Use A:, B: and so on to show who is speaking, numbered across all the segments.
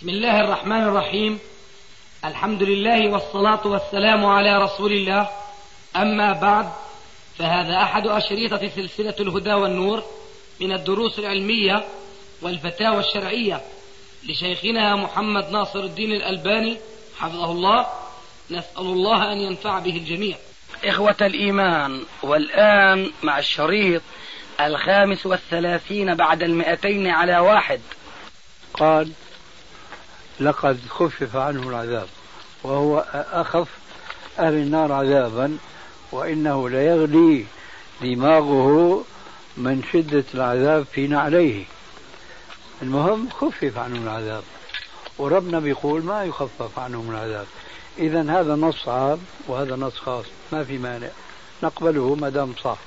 A: بسم الله الرحمن الرحيم. الحمد لله والصلاة والسلام على رسول الله. أما بعد، فهذا أحد أشريطة سلسلة الهدى والنور من الدروس العلمية والفتاوى الشرعية لشيخنا محمد ناصر الدين الألباني حفظه الله. نسأل الله أن ينفع به الجميع.
B: إخوة الإيمان، والآن مع الشريط 35 بعد 200 على 1.
C: قال: لقد خفف عنه العذاب، وهو أخف أهل النار عذابا، وإنه ليغلي دماغه من شدة العذاب في نعليه. المهم خفف عنه العذاب، وربنا بيقول ما يخفف عنه من العذاب. إذن هذا نص عام وهذا نص خاص، ما في مانع نقبله ما دام صح.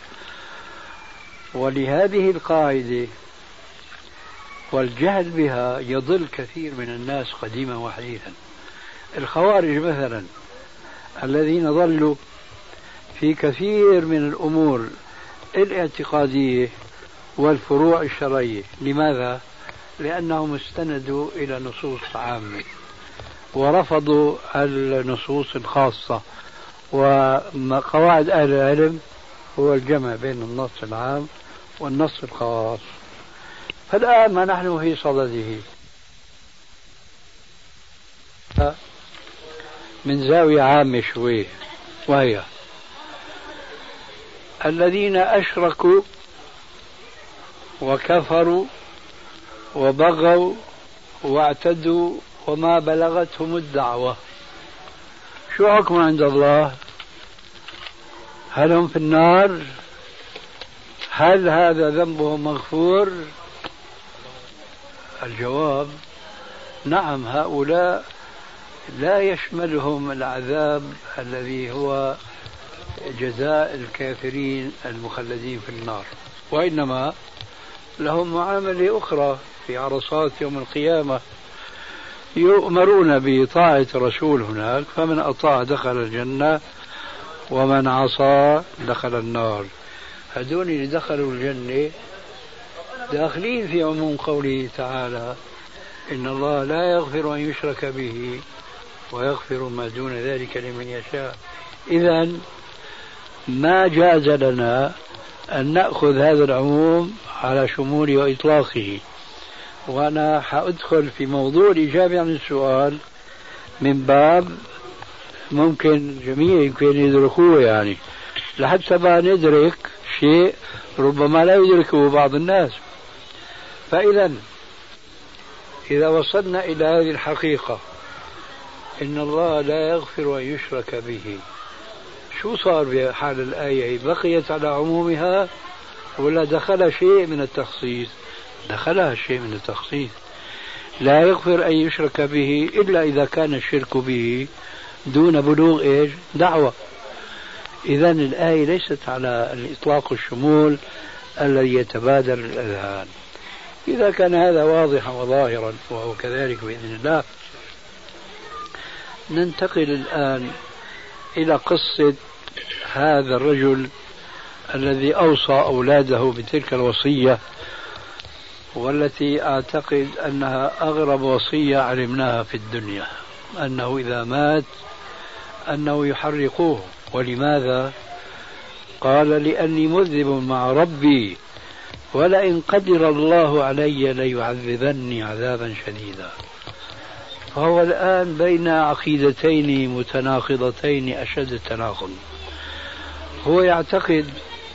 C: ولهذه القاعدة والجهل بها يضل كثير من الناس قديما وحديثا. الخوارج مثلا الذين ضلوا في كثير من الأمور الاعتقادية والفروع الشرعية. لماذا؟ لأنهم استندوا إلى نصوص عامة ورفضوا النصوص الخاصة. وقواعد أهل العلم هو الجمع بين النص العام والنص الخاص. فالآن ما نحن في صدده من زاوية عامة شوي، وهي الذين أشركوا وكفروا وبغوا واعتدوا وما بلغتهم الدعوة، شو حكم عند الله؟ هل هم في النار؟ هل هذا ذنبهم مغفور؟ الجواب: نعم، هؤلاء لا يشملهم العذاب الذي هو جزاء الكافرين المخلدين في النار، وإنما لهم معاملة أخرى في عرصات يوم القيامة. يؤمرون بطاعة الرسول هناك، فمن أطاع دخل الجنة ومن عصى دخل النار. هذول اللي دخلوا الجنة داخلين في عموم قوله تعالى: إن الله لا يغفر أن يشرك به ويغفر ما دون ذلك لمن يشاء. إذن ما جاز لنا أن نأخذ هذا العموم على شموله وإطلاقه. وأنا حأدخل في موضوع الإجابة عن السؤال من باب ممكن جميع يمكن يدركوه، يعني لحتى ما ندرك شيء ربما لا يدركه بعض الناس. إذا وصلنا إلى هذه الحقيقة، إن الله لا يغفر أن يشرك به، شو صار بحال الآية؟ بقيت على عمومها ولا دخل شيء من التخصيص؟ دخلها شيء من التخصيص. لا يغفر أن يشرك به إلا إذا كان الشرك به دون بلوغ دعوة. إذن الآية ليست على الإطلاق والشمول الذي يتبادر الأذهان. إذا كان هذا واضحا وظاهرا وهو كذلك بإذن الله، ننتقل الآن إلى قصة هذا الرجل الذي أوصى أولاده بتلك الوصية، والتي أعتقد أنها أغرب وصية علمناها في الدنيا، أنه إذا مات أنه يحرقوه. ولماذا؟ قال: لأني مذنب مع ربي، ولئن قدر الله علي ليعذبني عذابا شديدا. فهو الآن بين عقيدتين متناقضتين أشد التناقض. هو يعتقد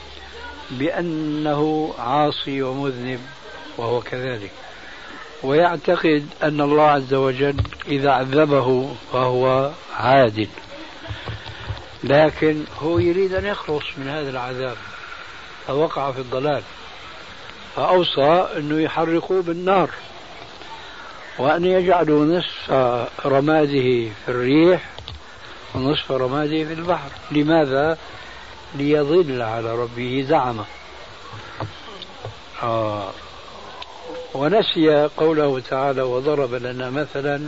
C: بأنه عاصي ومذنب وهو كذلك، ويعتقد أن الله عز وجل إذا عذبه فهو عادل، لكن هو يريد أن يخلص من هذا العذاب فوقع في الضلال، فأوصى أنه يحرقوه بالنار وأن يجعلوا نصف رماده في الريح ونصف رماده في البحر. لماذا؟ ليضل على ربه زعمه. ونسي قوله تعالى: وضرب لنا مثلا،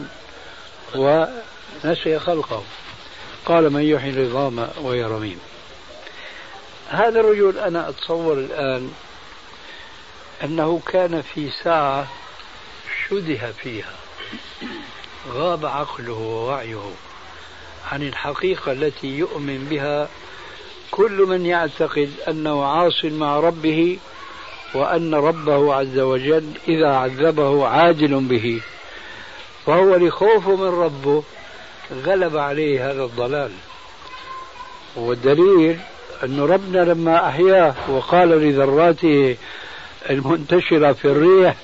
C: ونسي خلقه. قال: من يحيي العظام وهي رميم. هذا الرجل أنا أتصور الآن أنه كان في ساعة شده فيها غاب عقله ووعيه عن الحقيقة التي يؤمن بها كل من يعتقد أنه عاص مع ربه، وأن ربه عز وجل إذا عذبه عادل به، فهو لخوفه من ربه غلب عليه هذا الضلال. والدليل أن ربنا لما أحياه وقال لذراته المنتشرة في الريح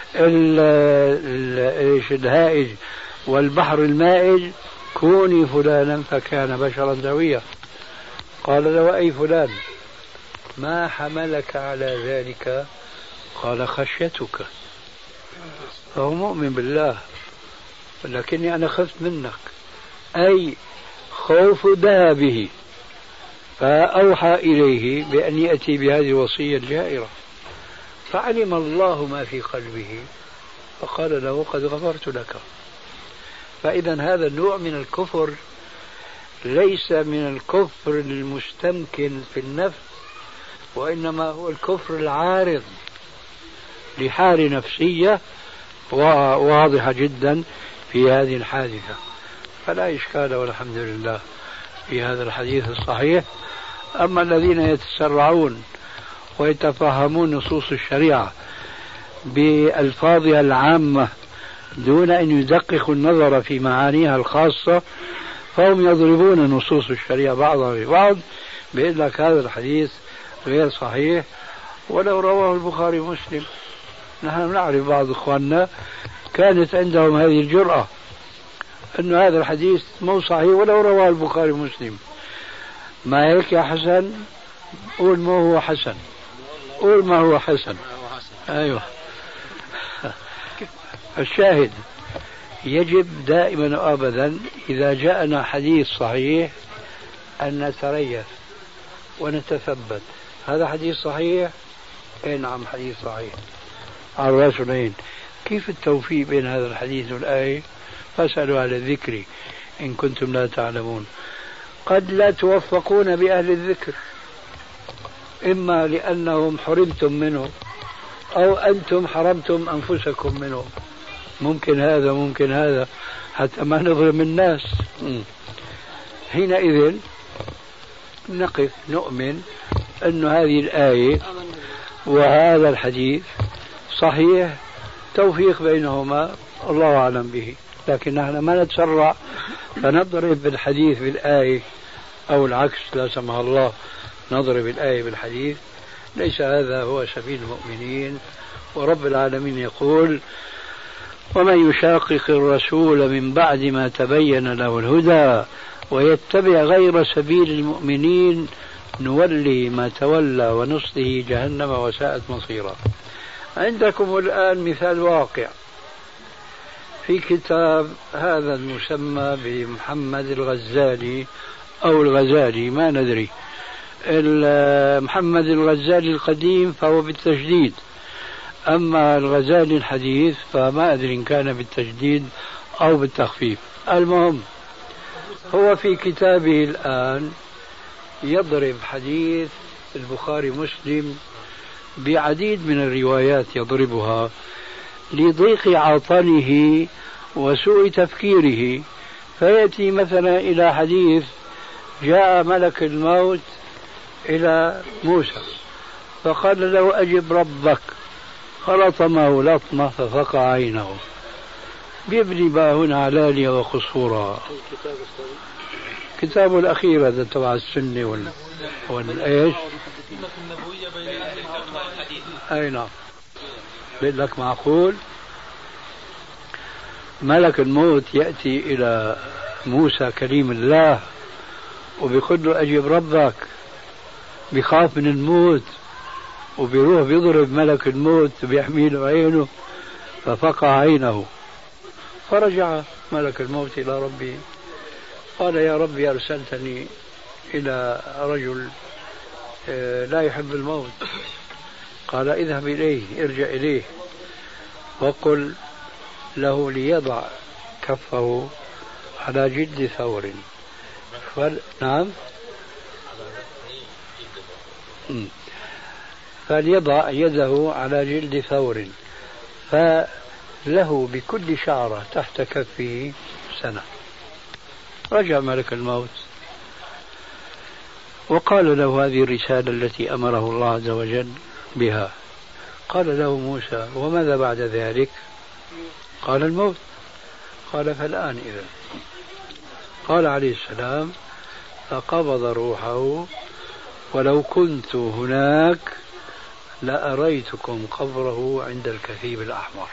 C: الهائج والبحر المائج كوني فلانا فكان بشرا سويا، قال له أي فلان ما حملك على ذلك؟ قال خشيتك. فهو مؤمن بالله، لكني أنا خفت منك، أي خوف ذهبه، فأوحى إليه بأن يأتي بهذه الوصية الجائرة، فعلم الله ما في قلبه فقال له قد غفرت لك. فإذا هذا النوع من الكفر ليس من الكفر المستمكن في النفس، وإنما هو الكفر العارض لحال نفسية واضحة جدا في هذه الحادثة. فلا إشكال والحمد لله في هذا الحديث الصحيح. أما الذين يتسرعون ويتفهمون نصوص الشريعة بألفاظها العامة دون أن يدققوا النظر في معانيها الخاصة، فهم يضربون نصوص الشريعة بعضها ببعض، بيقول لك هذا الحديث غير صحيح ولو رواه البخاري ومسلم. نحن نعرف بعض إخواننا كانت عندهم هذه الجرأة أن هذا الحديث مو صحيح ولو رواه البخاري ومسلم. ما هيك يا حسن؟ قول ما هو حسن، قول ما هو حسن. أيوه. الشاهد يجب دائما وأبدا إذا جاءنا حديث صحيح أن نتريث ونتثبت. هذا حديث صحيح؟ أي نعم حديث صحيح على الرأس والعين. كيف التوفيق بين هذا الحديث والآية؟ فاسألوا أهل الذكر إن كنتم لا تعلمون. قد لا توفقون بأهل الذكر، إما لأنهم حرمتم منه أو أنتم حرمتم أنفسكم منه، ممكن هذا ممكن هذا، حتى ما نظلم الناس. حينئذ نقف نؤمن أن هذه الآية وهذا الحديث صحيح، توفيق بينهما الله أعلم به. لكن نحن ما نتسرع فنضرب بالحديث بالآية أو العكس، لا سمح الله نضرب الآية بالحديث. ليس هذا هو سبيل المؤمنين. ورب العالمين يقول ومن يشاقق الرسول من بعد ما تبين له الهدى ويتبع غير سبيل المؤمنين نولي ما تولى ونصله جهنم وساءت مصيرا. عندكم الآن مثال واقع في كتاب هذا المسمى بمحمد الغزالي أو الغزالي ما ندري، محمد الغزالي القديم فهو بالتجديد، أما الغزالي الحديث فما أدري إن كان بالتجديد أو بالتخفيف. المهم هو في كتابه الآن يضرب حديث البخاري مسلم بعديد من الروايات يضربها لضيق عطنه وسوء تفكيره. فيأتي مثلا إلى حديث جاء ملك الموت إلى موسى فقال له أجب ربك، فلطمه لطمة ففقع عينه. بيبني بقى هنا علالية وقصورها. كتابه الأخير هذا تبع السنة والإيش؟ أي نعم. بيقول لك معقول ملك الموت يأتي إلى موسى كريم الله وبيقول له أجب ربك، بيخاف من الموت وبيروح بيضرب ملك الموت بيحميله عينه ففقع عينه. فرجع ملك الموت إلى ربه قال يا ربي أرسلتني إلى رجل لا يحب الموت. قال اذهب إليه، ارجع إليه وقل له ليضع كفه على جلد ثور. نعم فليضع يده على جلد ثور له بكل شعرة تحت كفه سنة. رجع ملك الموت وقال له هذه الرسالة التي أمره الله عز وجل بها. قال له موسى: وماذا بعد ذلك؟ قال: الموت. قال: فالآن إذا. قال عليه السلام: فقبض روحه ولو كنت هناك لأريتكم قبره عند الكثيب الأحمر.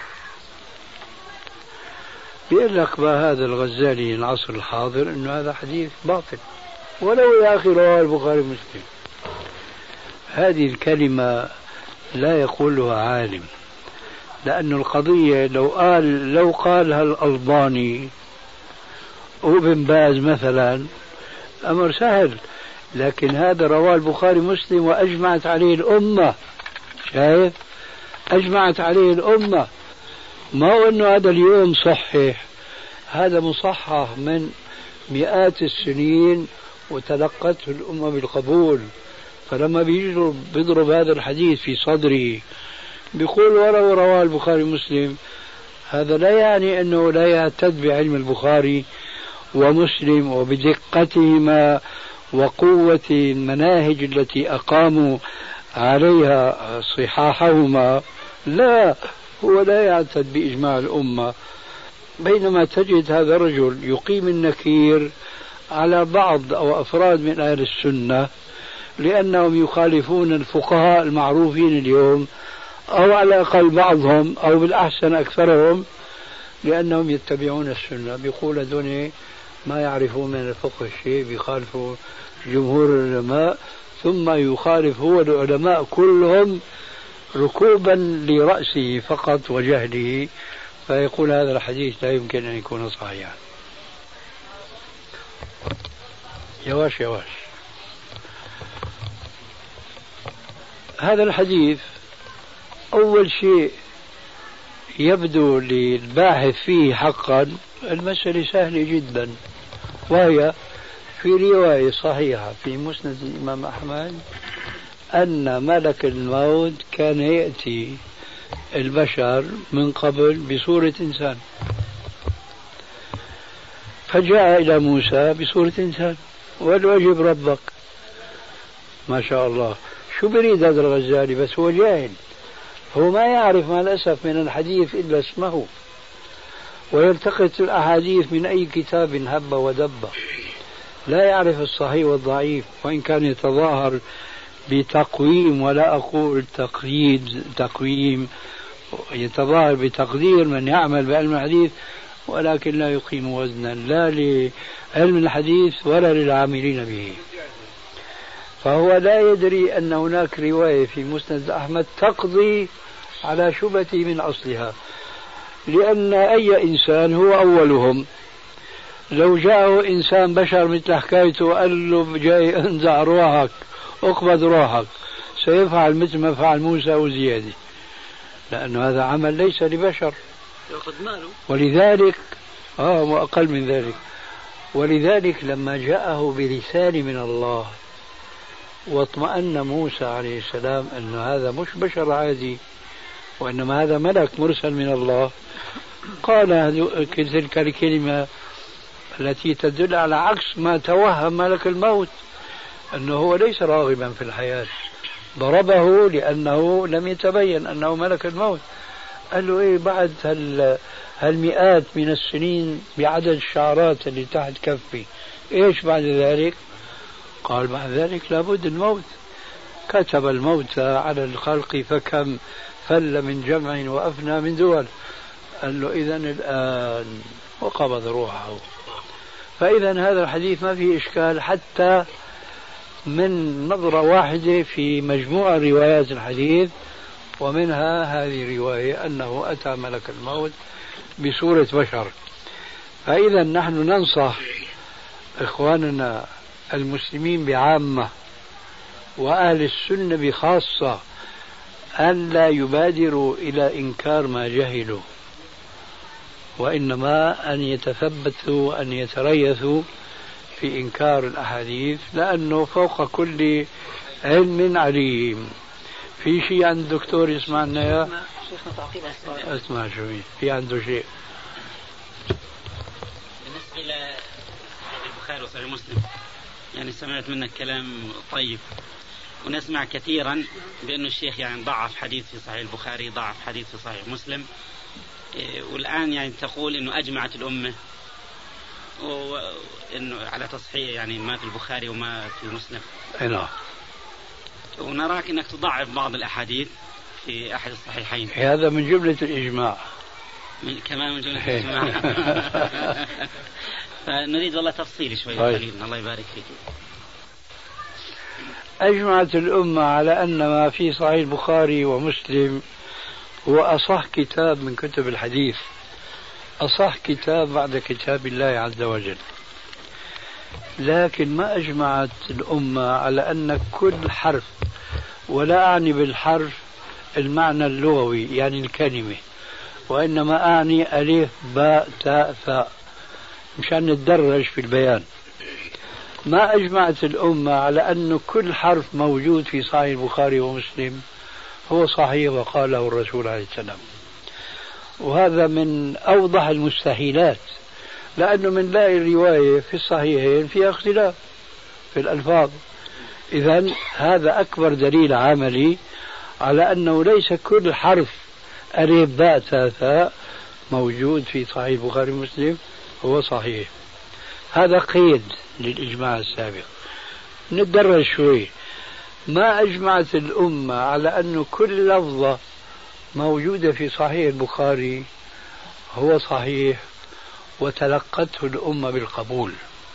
C: بيقول لك هذا الغزالي العصر الحاضر انه هذا حديث باطل، ولو يا اخي رواه البخاري ومسلم. هذه الكلمة لا يقولها عالم، لأن القضية لو قالها الألباني وابن باز مثلا أمر سهل، لكن هذا رواه البخاري ومسلم وأجمعت عليه الأمة. شايف؟ أجمعت عليه الأمة، ما هو أنه هذا اليوم صحيح، هذا مصحح من مئات السنين وتلقته الأمة بالقبول. فلما بيضرب هذا الحديث في صدره بيقول ولو رواه البخاري ومسلم، هذا لا يعني أنه لا يعتد بعلم البخاري ومسلم وبدقتهما وقوة المناهج التي أقاموا عليها صحاحهما. لا، هو لا يعتد بإجماع الأمة. بينما تجد هذا الرجل يقيم النكير على بعض أو أفراد من أهل السنة لأنهم يخالفون الفقهاء المعروفين اليوم، أو على الأقل بعضهم، أو بالأحسن أكثرهم، لأنهم يتبعون السنة. بيقول هذول ما يعرفون من الفقه شيء، بيخالفوا جمهور العلماء، ثم يخالف هو العلماء كلهم ركوبا لرأسه فقط وجهله، فيقول هذا الحديث لا يمكن أن يكون صحيحا. يواش هذا الحديث أول شيء يبدو للباحث فيه حقا المسألة سهلة جدا، وهي في رواية صحيحة في مسند الإمام أحمد أن ملك الموت كان يأتي البشر من قبل بصورة إنسان، فجاء إلى موسى بصورة إنسان والوجب ربك. ما شاء الله، شو بريد هذا الغزالي؟ بس هو جاهل، هو ما يعرف مع الأسف من الحديث إلا اسمه، ويلتقط الأحاديث من أي كتاب هب ودب، لا يعرف الصحيح والضعيف، وإن كان يتظاهر بتقويم، ولا أقول تقويم، يتظاهر بتقدير من يعمل بعلم الحديث، ولكن لا يقيم وزنا لا لعلم الحديث ولا للعاملين به. فهو لا يدري أن هناك رواية في مسند أحمد تقضي على شبهته من أصلها، لأن أي إنسان هو أولهم. لو جاءه إنسان بشر مثل حكايته وقال له جاي انزع روحك اقبض روحك، سيفعل مثل ما فعل موسى وزيادة، لأن هذا عمل ليس لبشر، ولذلك وأقل من ذلك. ولذلك لما جاءه برسالة من الله واطمأن موسى عليه السلام أن هذا مش بشر عادي وإنما هذا ملك مرسل من الله، قال تلك الكلمة التي تدل على عكس ما توهم ملك الموت، أنه هو ليس راغبا في الحياة، ضربه لأنه لم يتبين أنه ملك الموت. قال له إيه بعد هالمئات من السنين بعدد الشعرات اللي تحت كفي، إيش بعد ذلك؟ قال بعد ذلك لابد الموت، كتب الموت على الخلق فكم فل من جمع وأفنى من دول. قال له إذن الآن، وقبض روحه. فإذا هذا الحديث ما فيه إشكال حتى من نظرة واحدة في مجموعة روايات الحديث، ومنها هذه الرواية أنه أتى ملك الموت بصورة بشر. فإذا نحن ننصح إخواننا المسلمين بعامة وأهل السنة بخاصة أن لا يبادروا إلى إنكار ما جهلوا، وإنما أن يتثبتوا أن يتريثوا في إنكار الأحاديث، لأنه فوق كل علم عليم. في شيء عند الدكتور يسمعنا
D: شيخنا تعقيب
C: اسمع شوي في عنده شيء.
E: بالنسبة للبخاري وصحيح مسلم، يعني سمعت منك كلام طيب، ونسمع كثيرا بأنه الشيخ يعني ضعف حديث في صحيح البخاري، ضعف حديث في صحيح مسلم، والآن يعني تقول أنه أجمعت الأمة وأنه على تصحيح يعني ما في البخاري وما في مسلم.
C: نعم.
E: ونراك أنك تضعف بعض الأحاديث في أحد الصحيحين.
C: هذا من جملة الإجماع.
E: كمان من جملة الإجماع. فنريد والله تفصيل شوي. الله يبارك فيك.
C: أجمعت الأمة على أن ما في صحيح البخاري ومسلم هو أصح كتاب من كتب الحديث، أصح كتاب بعد كتاب الله عز وجل. لكن ما أجمعت الأمة على أن كل حرف، ولا أعني بالحرف المعنى اللغوي يعني الكلمة، وإنما أعني ألف باء تاء ثاء مشان نتدرج في البيان. ما أجمعت الأمة على أن كل حرف موجود في صحيح البخاري ومسلم هو صحيح وقاله الرسول عليه السلام، وهذا من أوضح المستحيلات، لأنه من لاقي الرواية في الصحيحين فيها اختلاف في الألفاظ. إذن هذا أكبر دليل عملي على أنه ليس كل حرف ألف باء تاء ثاء موجود في صحيح البخاري ومسلم هو صحيح. هذا قيد للإجماع السابق. نتدرج شوي. ما أجمعت الأمة على أن كل لفظة موجودة في صحيح البخاري هو صحيح وتلقته الأمة بالقبول.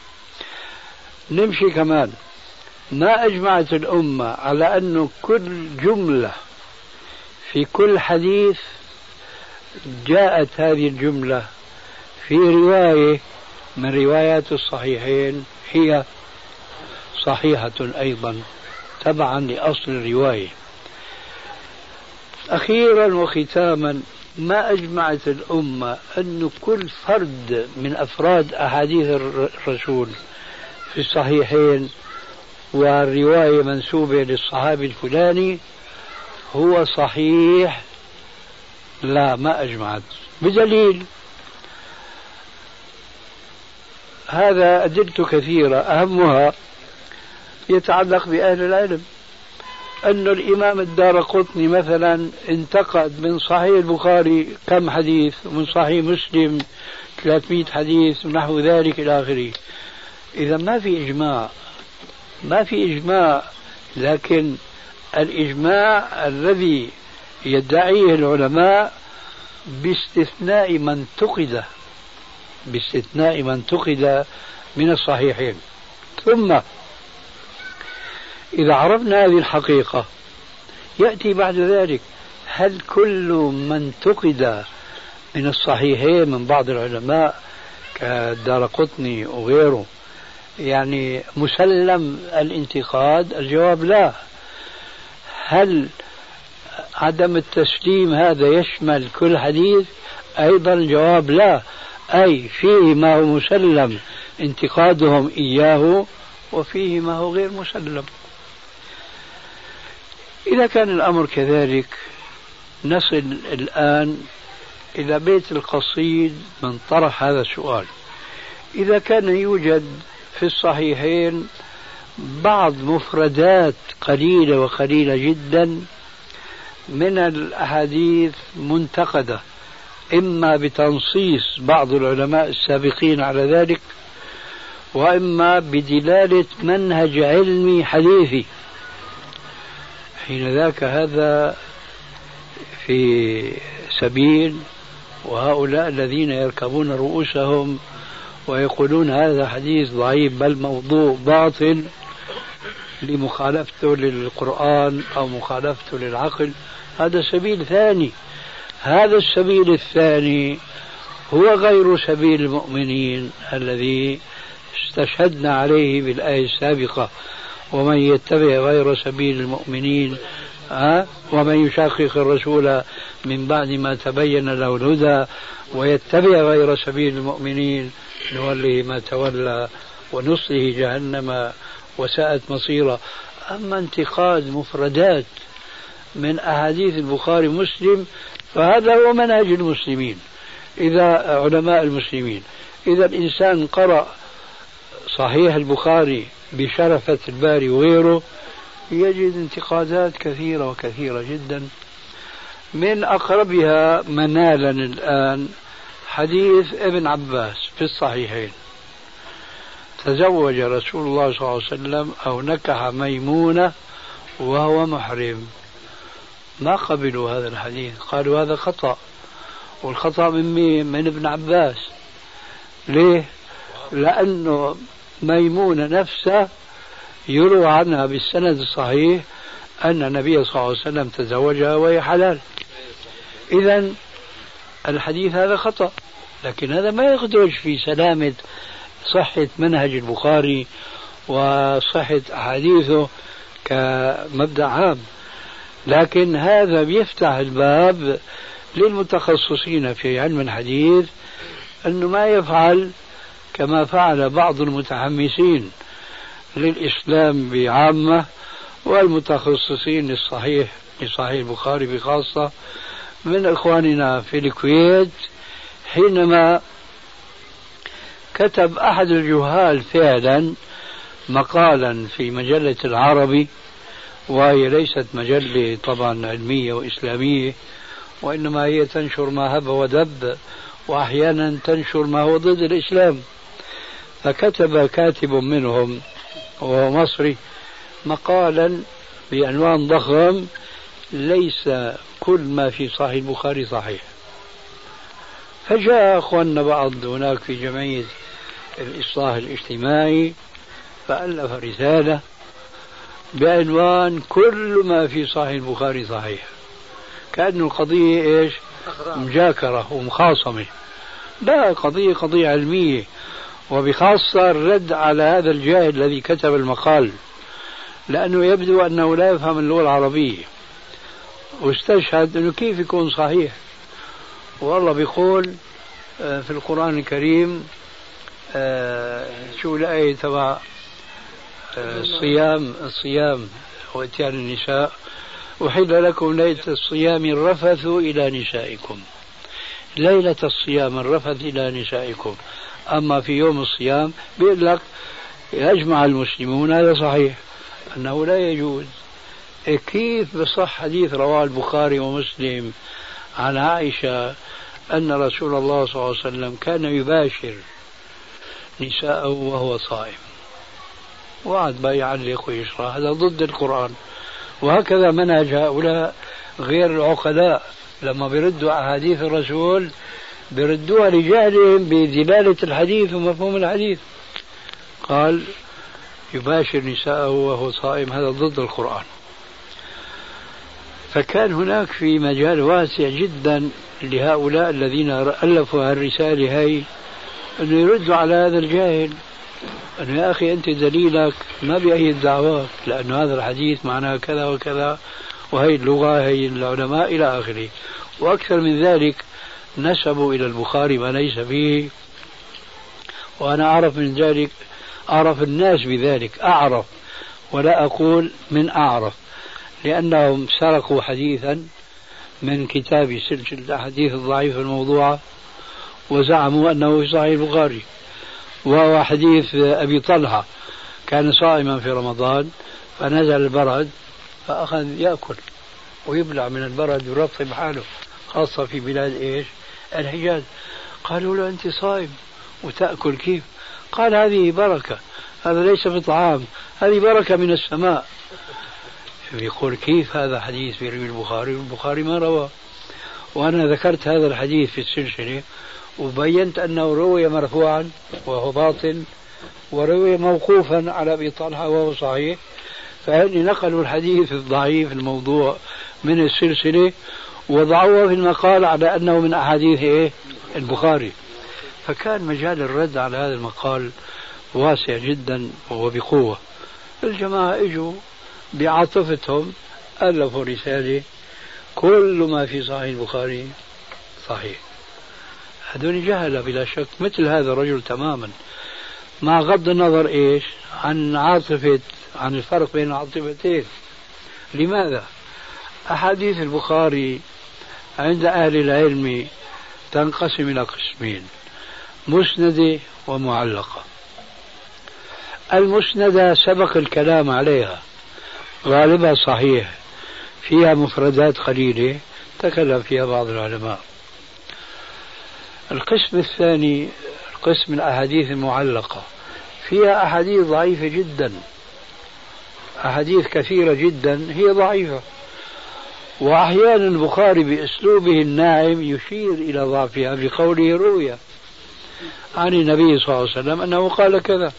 C: نمشي كمان. ما أجمعت الأمة على أن كل جملة في كل حديث جاءت هذه الجملة في رواية من روايات الصحيحين هي صحيحة أيضا تبعا لأصل الرواية. أخيرا وختاما، ما أجمعت الأمة أن كل فرد من أفراد أحاديث الرسول في الصحيحين والرواية منسوبة للصحابي الفلاني هو صحيح. لا، ما أجمعت، بدليل هذا أدلة كثيرة، أهمها يتعلق بأهل العلم. أن الإمام الدارقطني مثلا انتقد من صحيح البخاري كم حديث، ومن صحيح مسلم 300 حديث ونحو ذلك إلى آخره. إذا ما في إجماع، لكن الإجماع الذي يدعيه العلماء باستثناء من تقد من الصحيحين. ثم إذا عرفنا هذه الحقيقة يأتي بعد ذلك هل كل من تقد من الصحيحين من بعض العلماء كالدارقطني وغيره يعني مسلم الانتقاد؟ الجواب لا. هل عدم التسليم هذا يشمل كل حديث؟ أيضا الجواب لا، أي فيه ما هو مسلم انتقادهم إياه وفيه ما هو غير مسلم. إذا كان الأمر كذلك نصل الآن إلى بيت القصيد من طرح هذا السؤال. إذا كان يوجد في الصحيحين بعض مفردات قليلة وقليلة جدا من الأحاديث منتقدة، إما بتنصيص بعض العلماء السابقين على ذلك، وإما بدلالة منهج علمي حديثي، حين ذاك هذا في سبيل. وهؤلاء الذين يركبون رؤوسهم ويقولون هذا حديث ضعيف بل موضوع باطل لمخالفته للقرآن أو مخالفته للعقل، هذا سبيل ثاني. هذا السبيل الثاني هو غير سبيل المؤمنين الذي استشهدنا عليه بالآية السابقة: ومن يتبع غير سبيل المؤمنين ومن يشاقق الرسول من بعد ما تبين له الهدى ويتبع غير سبيل المؤمنين نوله ما تولى ونصله جهنم وساءت مصيرا. أما انتقاد مفردات من أحاديث البخاري ومسلم فهذا هو منهج المسلمين، إذا علماء المسلمين. إذا الإنسان قرأ صحيح البخاري بشرفة الباري وغيره يجد انتقادات كثيرة وكثيرة جدا. من أقربها منالا الآن حديث ابن عباس في الصحيحين: تزوج رسول الله صلى الله عليه وسلم أو نكح ميمونة وهو محرم. ما قبلوا هذا الحديث، قالوا هذا خطأ، والخطأ من مين؟ من ابن عباس. ليه؟ لأنه ميمونة نفسها يروى عنها بالسند الصحيح أن النبي صلى الله عليه وسلم تزوجها وهي حلال. إذن الحديث هذا خطأ، لكن هذا ما يخدج في سلامة صحة منهج البخاري وصحة أحاديثه كمبدأ عام. لكن هذا بيفتح الباب للمتخصصين في علم الحديث أنه ما يفعل كما فعل بعض المتحمسين للإسلام بعامة والمتخصصين لصحيح البخاري بخاصة من إخواننا في الكويت، حينما كتب أحد الجهال فعلا مقالا في مجلة العربي، وهي ليست مجلة طبعا علمية وإسلامية، وإنما هي تنشر ما هب ودب، وأحيانا تنشر ما هو ضد الإسلام. فكتب كاتب منهم وهو مصري مقالا بعنوان ضخم: ليس كل ما في صحيح البخاري صحيح. فجاء أخواننا بعض هناك في جمعية الإصلاح الاجتماعي فألف رسالة بعنوان كل ما في صحيح البخاري صحيح، كأنه القضية إيش؟ مجاكرة ومخاصمة. لا، قضية علمية، وبخاصة الرد على هذا الجاهل الذي كتب المقال، لأنه يبدو أنه لا يفهم اللغة العربية، واستشهد أنه كيف يكون صحيح. والله بيقول في القرآن الكريم شو الآية تبع الصيام وإتيان النساء: أحل لكم ليلة الصيام الرفث إلى نسائكم. ليلة الصيام الرفث إلى نسائكم، أما في يوم الصيام بيقول لك يجمع المسلمون. هذا صحيح أنه لا يجوز. كيف بصح حديث رواه البخاري ومسلم عن عائشة أن رسول الله صلى الله عليه وسلم كان يباشر نساءه وهو صائم، وعد بقى يعلق ويشرح؟ هذا ضد القرآن. وهكذا منهج هؤلاء غير العقلاء، لما بيردوا أحاديث الرسول بيردوها لجهلهم بدلالة الحديث ومفهوم الحديث. قال يباشر نساءه وهو صائم، هذا ضد القرآن. فكان هناك في مجال واسع جدا لهؤلاء الذين ألفوا الرسالة هاي أنه يردوا على هذا الجاهل، أنه يا أخي أنت دليلك ما بأيد دعواك، لأنه هذا الحديث معناه كذا وكذا، وهي اللغة، هي العلماء، إلى آخره. وأكثر من ذلك نسبوا إلى البخاري ما ليس فيه. وأنا أعرف من ذلك، أعرف الناس بذلك، أعرف ولا أقول من أعرف، لأنهم سرقوا حديثا من كتاب سلسلة الأحاديث الضعيفة الموضوعة وزعموا أنه في صحيح البخاري، وهو حديث أبي طلحة كان صائما في رمضان فنزل البرد فأخذ يأكل ويبلع من البرد ويرطب حاله، خاصة في بلاد إيش؟ الحجاز. قالوا له أنت صائم وتأكل كيف؟ قال هذه بركة، هذا ليس بطعام، هذه بركة من السماء. يقول كيف هذا حديث في البخاري والبخاري ما رواه؟ وأنا ذكرت هذا الحديث في السلسلة وبينت أنه روي مرفوعا وهو باطل، وروي موقوفا على أبي طلحة وهو صحيح. فهل نقلوا الحديث الضعيف الموضوع من السلسلة وضعوه في المقال على أنه من أحاديث البخاري. فكان مجال الرد على هذا المقال واسع جدا وبقوة. الجماعة اجوا بعاطفتهم ألفوا رسالة كل ما في صحيح البخاري صحيح. هذول جهلة بلا شك، مثل هذا الرجل تماما، مع غض النظر عن الفرق بين العاطفتين. لماذا؟ أحاديث البخاري عند أهل العلم تنقسم إلى قسمين: مسندة ومعلقة. المسندة سبق الكلام عليها، غالبها صحيح، فيها مفردات قليلة تكلم فيها بعض العلماء. القسم الثاني قسم الأحاديث المعلقة، فيها أحاديث ضعيفة جدا، أحاديث كثيرة جدا هي ضعيفة، وأحيانا البخاري بأسلوبه الناعم يشير إلى ضعفها بقوله روي عن النبي صلى الله عليه وسلم أنه قال كذا.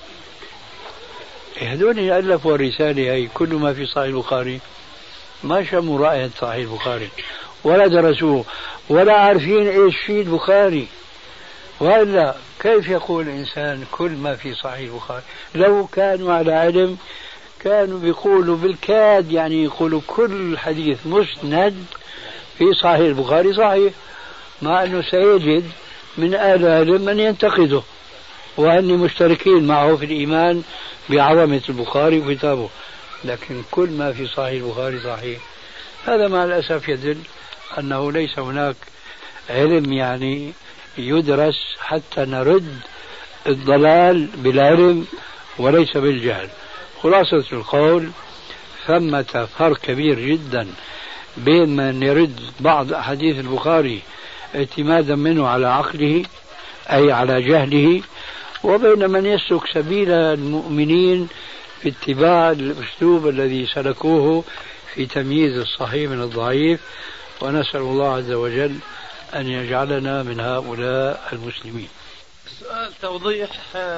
C: هذول ألفوا الرسالة هي كل ما في صحيح البخاري ما شموا رائحة صحيح البخاري ولا درسوه ولا عارفين إيش في البخاري، وإلا كيف يقول الإنسان كل ما في صحيح البخاري؟ لو كانوا على علم كانوا بيقولوا بالكاد، يعني يقولوا كل حديث مسند في صحيح البخاري صحيح، مع أنه سيجد من أهل العلم من ينتقده وأني مشتركين معه في الإيمان بعظمة البخاري وكتابه، لكن كل ما في صحيح البخاري صحيح. هذا مع الأسف يدل أنه ليس هناك علم يعني يدرس حتى نرد الضلال بالعلم وليس بالجهل. خلاصة القول، ثمة فرق كبير جدا بين من يرد بعض أحاديث البخاري اعتمادا منه على عقله أي على جهله، وبين من يسلك سبيل المؤمنين في اتباع الأسلوب الذي سلكوه في تمييز الصحيح من الضعيف. ونسأل الله عز وجل أن يجعلنا من هؤلاء المسلمين.
D: سؤال توضيح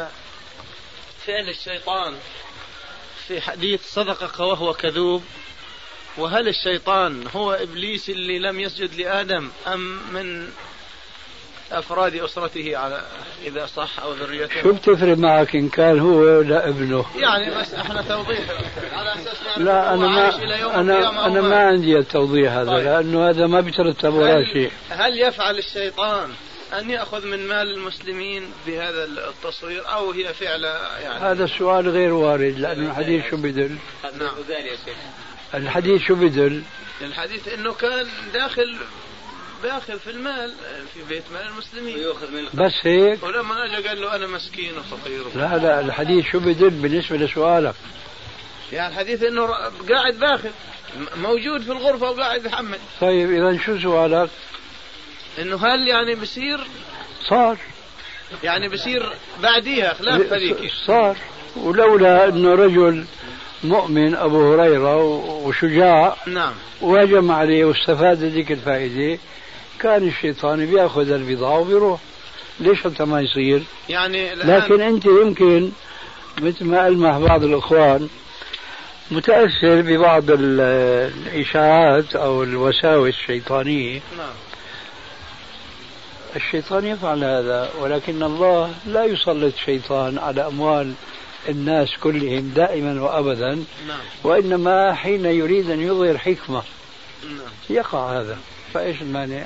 D: فعل الشيطان في حديث صدقك وهو كذوب، وهل الشيطان هو إبليس اللي لم يسجد لآدم أم من أفراد أسرته على إذا صح أو ذريته؟
C: شو بتفرق معك إن كان هو ولا ابنه؟
D: يعني بس احنا توضيح على أساس يعني
C: لا أنا ما عندي التوضيح هذا. طيب. لأنه هذا ما بيترتب ولا شيء.
D: هل يفعل الشيطان أن يأخذ من مال المسلمين بهذا التصوير أو هي فعلة يعني؟
C: هذا السؤال غير وارد، لأن الحديث شو بدل؟
D: نعم.
C: الحديث شو بدل؟
D: الحديث أنه كان داخل في المال في بيت مال المسلمين
C: بس هيك.
D: ولما اجى قال له انا مسكين وفقير.
C: لا الحديث شو بدل بالنسبه لسؤالك؟
D: يعني الحديث انه قاعد داخل موجود في الغرفه وقاعد يحمل.
C: طيب اذا شو سؤالك؟
D: انه هل يعني بصير
C: صار
D: يعني بصير بعديها خلاف هذيك
C: صار، ولولا انه رجل مؤمن أبو هريرة وشجاع
D: نعم
C: وهجم عليه واستفاد ذيك الفائدة، كان الشيطان بياخذ البضاعة وبيروح. ليش حتى ما يصير؟
D: يعني
C: لكن أنت يمكن مثل ما ألمح بعض الإخوان متأثر ببعض الإشاعات أو الوساوس الشيطانية.
D: نعم.
C: الشيطان يفعل هذا، ولكن الله لا يسلط الشيطان على أموال الناس كلهم دائما وأبدا.
D: نعم.
C: وإنما حين يريد أن يظهر حكمة
D: نعم.
C: يقع هذا، فإيش المانع؟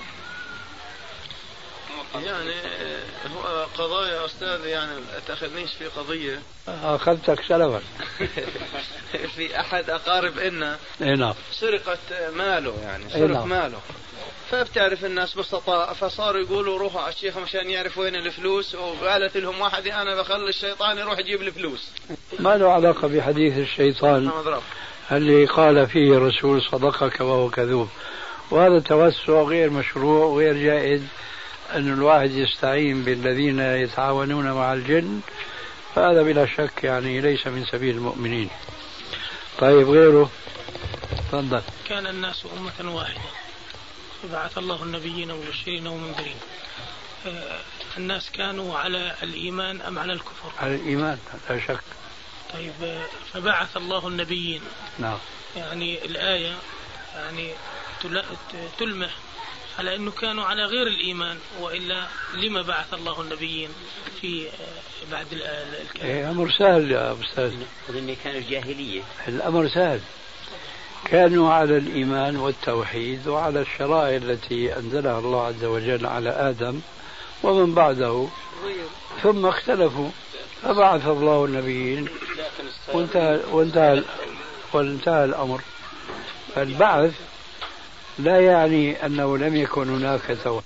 D: يعني هو قضايا أستاذ، يعني تأخذنيش في قضية
C: أخذتك سلفا
D: في أحد أقارب إنا
C: نعم
D: سرقت ماله، يعني سرق ماله، فبتعرف الناس بسطاء فصاروا يقولوا روحوا على الشيخ مشان يعرف وين الفلوس، وقالت لهم واحدة أنا بخلي الشيطان يروح يجيب الفلوس.
C: ما له علاقة بحديث الشيطان اللي قال فيه الرسول صدقك وهو كذوب، وهذا توسع غير مشروع وغير جائز أن الواحد يستعين بالذين يتعاونون مع الجن، فهذا بلا شك يعني ليس من سبيل المؤمنين. طيب غيره تفضل.
F: كان الناس أمة واحدة فبعث الله النبيين مبشرين ومنذرين. الناس كانوا على الإيمان أم على الكفر؟ على
C: الإيمان لا شك.
F: طيب فبعث الله النبيين.
C: نعم.
F: يعني الآية يعني تلمح على أنه كانوا على غير الإيمان، وإلا لما بعث الله النبيين في بعد الكلام؟
C: أمر سهل يا أستاذ.
E: أظن كانوا الجاهلية.
C: الأمر سهل، كانوا على الإيمان والتوحيد وعلى الشرائع التي أنزلها الله عز وجل على آدم ومن بعده، ثم اختلفوا فبعث الله النبيين وانتهى الأمر. فالبعث لا يعني أنه لم يكن هناك توحيد.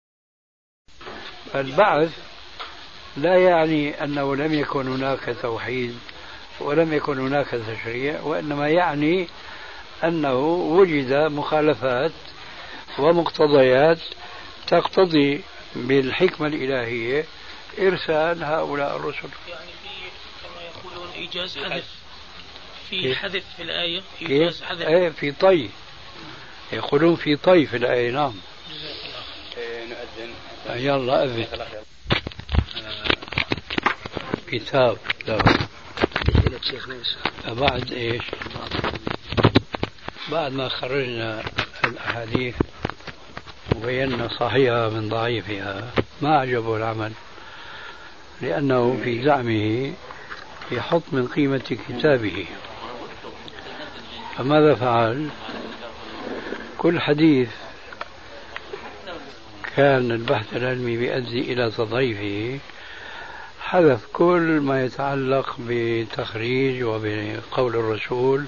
C: البعث لا يعني أنه لم يكن هناك توحيد ولم يكن هناك تشريع، وإنما يعني أنه وجد مخالفات ومقتضيات تقتضي بالحكمة الإلهية إرسال هؤلاء الرسل.
F: يعني في كما يقولون إيجاز حذف، في حذف في الآية،
C: إيجاز حذف في طي، يقولون في طي في الآية. نعم. نؤذن. يلا أذن. كتاب لا بعد إيش؟ بعد ما خرجنا الأحاديث وبينا صحيحها من ضعيفها ما عجبه العمل، لأنه في زعمه يحط من قيمة كتابه. فماذا فعل؟ كل حديث كان البحث العلمي بيؤدي إلى تضعيفه حذف كل ما يتعلق بتخريج وبقول الرسول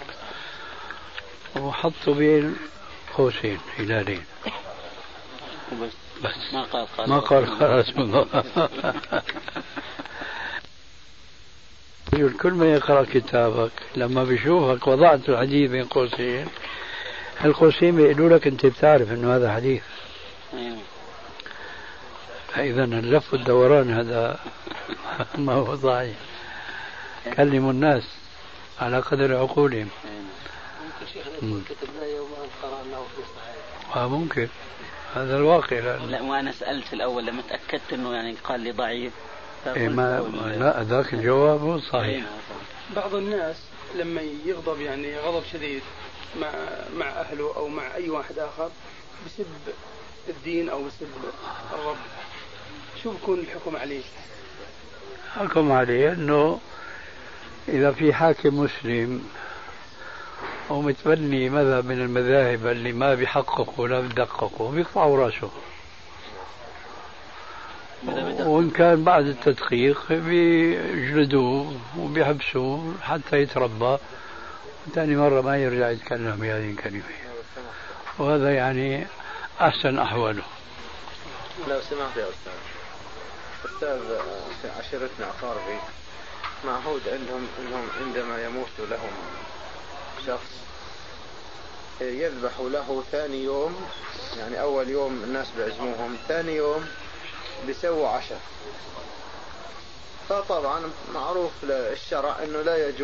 C: وحطوا بين قوسين هلالين بس ما قال رسول الله. كل ما يقرأ كتابك لما بيشوفك وضعت الحديث بين قوسين، القوسين بيقولوا لك أنت بتعرف أنه هذا حديث. فإذا اللف والدوران هذا ما هو صحيح. كلموا الناس على قدر عقولهم. ممكن هذا الواقع.
E: لا وأنا سألت في الأول لما تأكدت أنه يعني قال لي ضعيف.
C: لا ذاك الجواب مو صحيح.
G: بعض الناس لما يغضب يعني غضب شديد مع أهله أو مع أي واحد آخر بسب الدين أو بسب الرب، شو بكون الحكم عليه؟
C: الحكم عليه أنه إذا في حاكم مسلم ومتبني مذهب من المذاهب اللي ما بيحققوا ولا بيدققوا بيقطعوا راسه، وإن كان بعد التدقيق بيجلدوه وبيحبسوه حتى يتربى، ثاني مرة ما يرجع يتكلم بهذه الكلمة، وهذا يعني أحسن أحواله.
D: لو سمحت يا أستاذ في عشيرتنا أقاربي معهود عندهم أنهم عندما يموت لهم شخص يذبحوا له ثاني يوم، يعني أول يوم الناس بيعزموهم، ثاني يوم بيسووا عشاء. فطبعا معروف للشرع أنه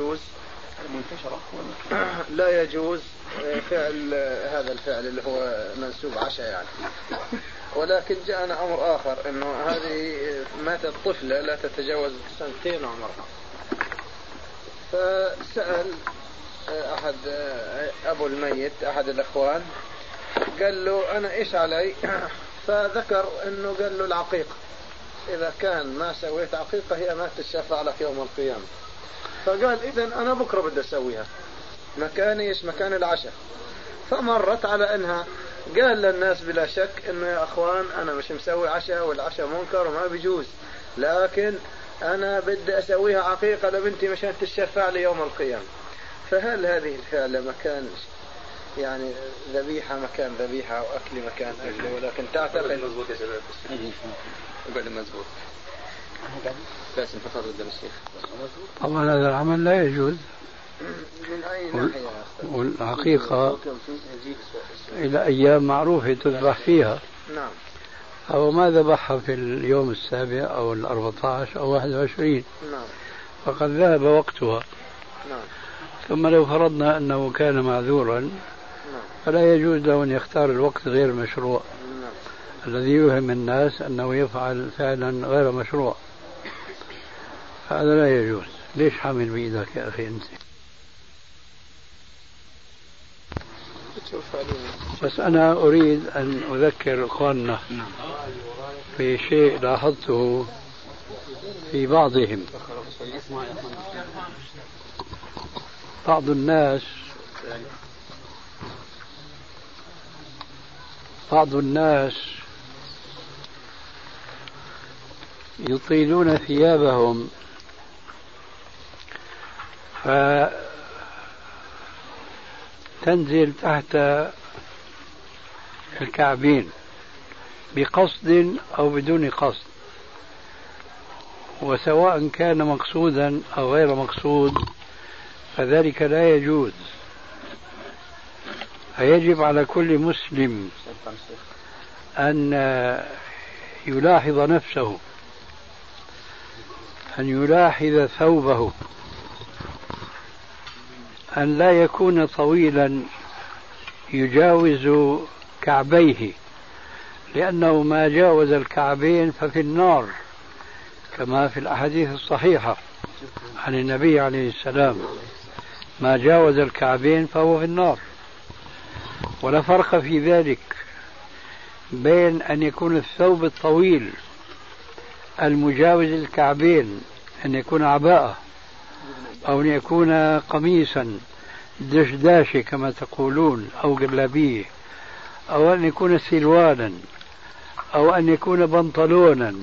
D: لا يجوز فعل هذا الفعل اللي هو منسوب عشاء يعني. ولكن جاءنا أمر آخر أنه هذه ماتت طفلة لا تتجاوز 2 عمرها، فسأل أحد أبو الميت أحد الأخوان قال له أنا إيش علي؟ فذكر أنه قال له العقيقة، إذا كان ما سويت عقيقة هي ما تشفع لك يوم القيامة. فقال إذن أنا بكرة بدي أسويها مكاني إيش مكان العشاء. فمرت على أنها قال للناس بلا شك أنه يا أخوان أنا مش مسوي عشاء والعشاء منكر وما بيجوز، لكن أنا بدي أسويها عقيقة لبنتي مشان تشفع لي يوم القيامة. فهل هذه الفعلة مكان يعني ذبيحة مكان ذبيحة وأكل مكان أكل؟ ولكن تعتقد مزبوط يا شباب قال مزبوط بس انفصل قدام الشيخ.
C: طبعا هذا العمل لا يجوز.
D: من أي ناحية؟
C: والحقيقة إلى أيام معروفة تذبح فيها.
D: نعم.
C: أو ما ذبحها في اليوم 7 أو 14 أو 21.
D: نعم.
C: فقد ذهب وقتها.
D: نعم.
C: ثم لو فرضنا أنه كان معذورا فلا يجوز له أن يختار الوقت غير المشروع الذي يوهم الناس أنه يفعل فعلا غير مشروع. هذا لا يجوز. ليش حامل بإيدك يا أخي أنت؟ بس أنا أريد أن أذكر إخواننا في شيء لاحظته في بعضهم. بعض الناس يطيلون ثيابهم فتنزل تحت في الكعبين بقصد أو بدون قصد، وسواء كان مقصودا أو غير مقصود فذلك لا يجوز. فيجب على كل مسلم أن يلاحظ نفسه، أن يلاحظ ثوبه، أن لا يكون طويلا يجاوز كعبيه، لأنه ما جاوز الكعبين ففي النار، كما في الأحاديث الصحيحة عن النبي عليه السلام: ما جاوز الكعبين فهو في النار. ولا فرق في ذلك بين أن يكون الثوب الطويل المجاوز الكعبين أن يكون عباءة، أو أن يكون قميصا دشداشة كما تقولون، أو جلابية، أو أن يكون سلوانا، أو أن يكون بنطلونا.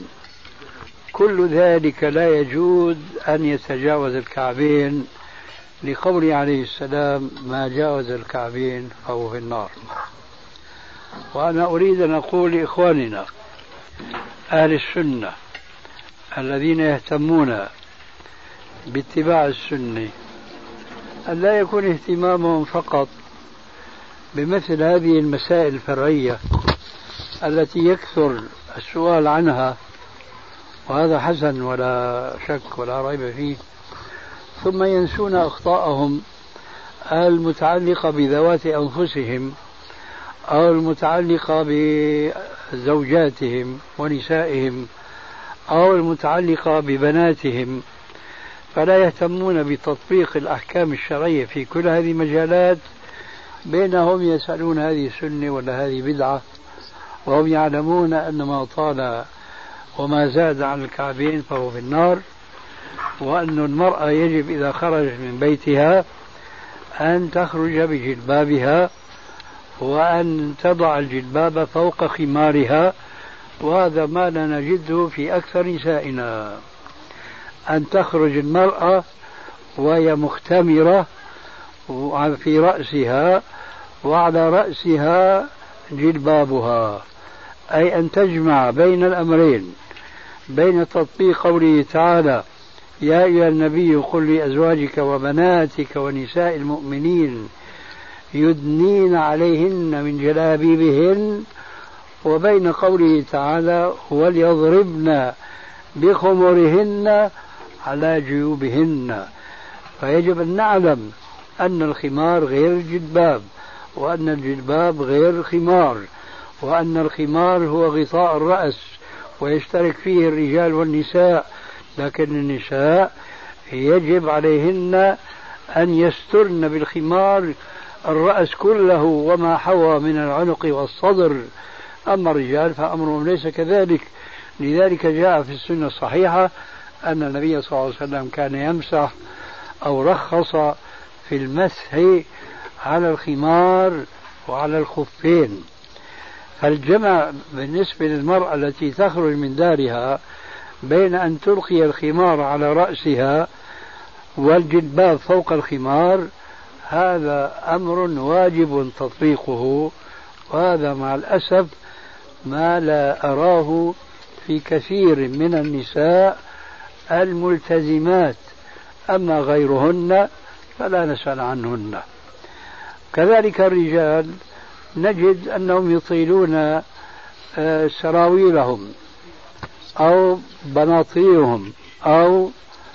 C: كل ذلك لا يجوز أن يتجاوز الكعبين، لقوله عليه السلام: ما جاوز الكعبين فهو في النار. وأنا أريد أن أقول لإخواننا أهل السنة الذين يهتمون باتباع السنة أن لا يكون اهتمامهم فقط بمثل هذه المسائل الفرعية التي يكثر السؤال عنها، وهذا حسن ولا شك ولا ريب فيه، ثم ينسون أخطاءهم المتعلقة بذوات أنفسهم أو المتعلقة بزوجاتهم ونسائهم أو المتعلقة ببناتهم، فلا يهتمون بتطبيق الأحكام الشرعية في كل هذه المجالات، بينهم يسألون هذه سنة ولا هذه بدعة، وهم يعلمون أن ما طال وما زاد عن الكعبين فهو في النار، وأن المرأة يجب إذا خرجت من بيتها أن تخرج بجلبابها، وأن تضع الجلباب فوق خمارها، وهذا ما لا نجده في أكثر نسائنا، أن تخرج المرأة وهي مختمرة في رأسها وعلى رأسها جلبابها، أي أن تجمع بين الأمرين، بين تطبيق قوله تعالى: يا أيها النبي قل لأزواجك وبناتك ونساء المؤمنين يدنين عليهن من جلابيبهن، وبين قوله تعالى: وليضربن بخمرهن على جيوبهن. فيجب أن نعلم أن الخمار غير الجلباب، وأن الجلباب غير الخمار، وأن الخمار هو غطاء الرأس ويشترك فيه الرجال والنساء، لكن النساء يجب عليهن أن يسترن بالخمار الرأس كله وما حوى من العنق والصدر. أما الرجال فأمرهم ليس كذلك. لذلك جاء في السنة الصحيحة أن النبي صلى الله عليه وسلم كان يمسح أو رخص في المسح على الخمار وعلى الخفين. فالجمع بالنسبة للمرأة التي تخرج من دارها بين أن تلقي الخمار على رأسها والجلباب فوق الخمار، هذا أمر واجب تطبيقه، وهذا مع الأسف ما لا أراه في كثير من النساء الملتزمات. أما غيرهن فلا نسأل عنهن. كذلك الرجال نجد أنهم يطيلون سراويلهم أو بناطيلهم أو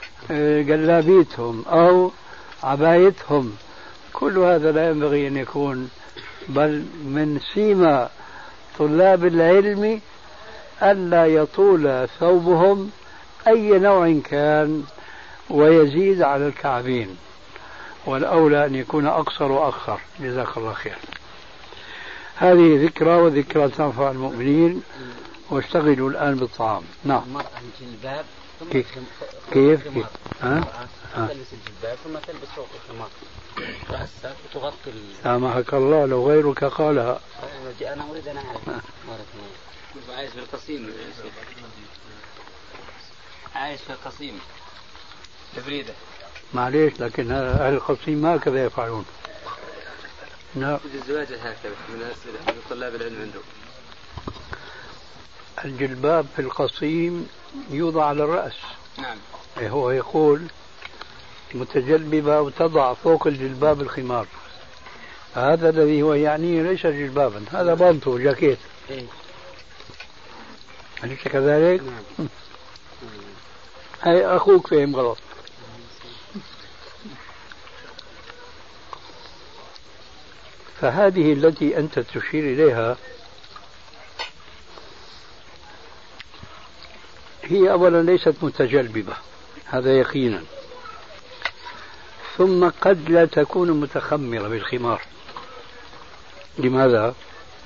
C: جلابيتهم أو عبايتهم. كل هذا لا ينبغي أن يكون، بل من سيما طلاب العلم ألا يطول ثوبهم أي نوع كان ويزيد على الكعبين، والأولى أن يكون أقصر وأخر. جزاك الله خير. هذه ذكرى، وذكرى تنفع المؤمنين. واشتغلوا الآن بالطعام. نعم.
E: الجلباب ثم
C: كيف
E: تلبس الجلباب ثم تلبس فوق الخمار رأسك وتغطي
C: سامحك الله لو غيرك قالها.
E: أنا أريد أن أعرف. عايش في القصيم، عايش في القصيم تبريده.
C: معليش، لكن أهل القصيم ما كذا يفعلون. نعم.
H: الزواج هكذا من الأسئلة من طلاب العلم عنده.
C: الجلباب في القصيم يوضع على الرأس.
H: نعم.
C: هو يقول متجلببة وتضع فوق الجلباب الخمار. هذا الذي هو يعني ليس جلبابا، هذا بانتو جاكيت. أليس كذلك؟
H: نعم.
C: هاي أخوك فهم غلط. فهذه التي أنت تشير إليها هي أولا ليست متجلببة، هذا يقينا، ثم قد لا تكون متخمرة بالخمار. لماذا؟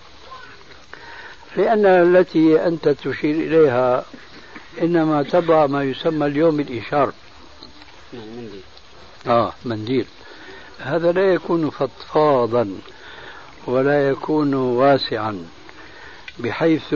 C: لأن التي أنت تشير إليها إنما تضع ما يسمى اليوم الإشارب.
H: منديل.
C: منديل. هذا لا يكون فضفاضا ولا يكون واسعا بحيث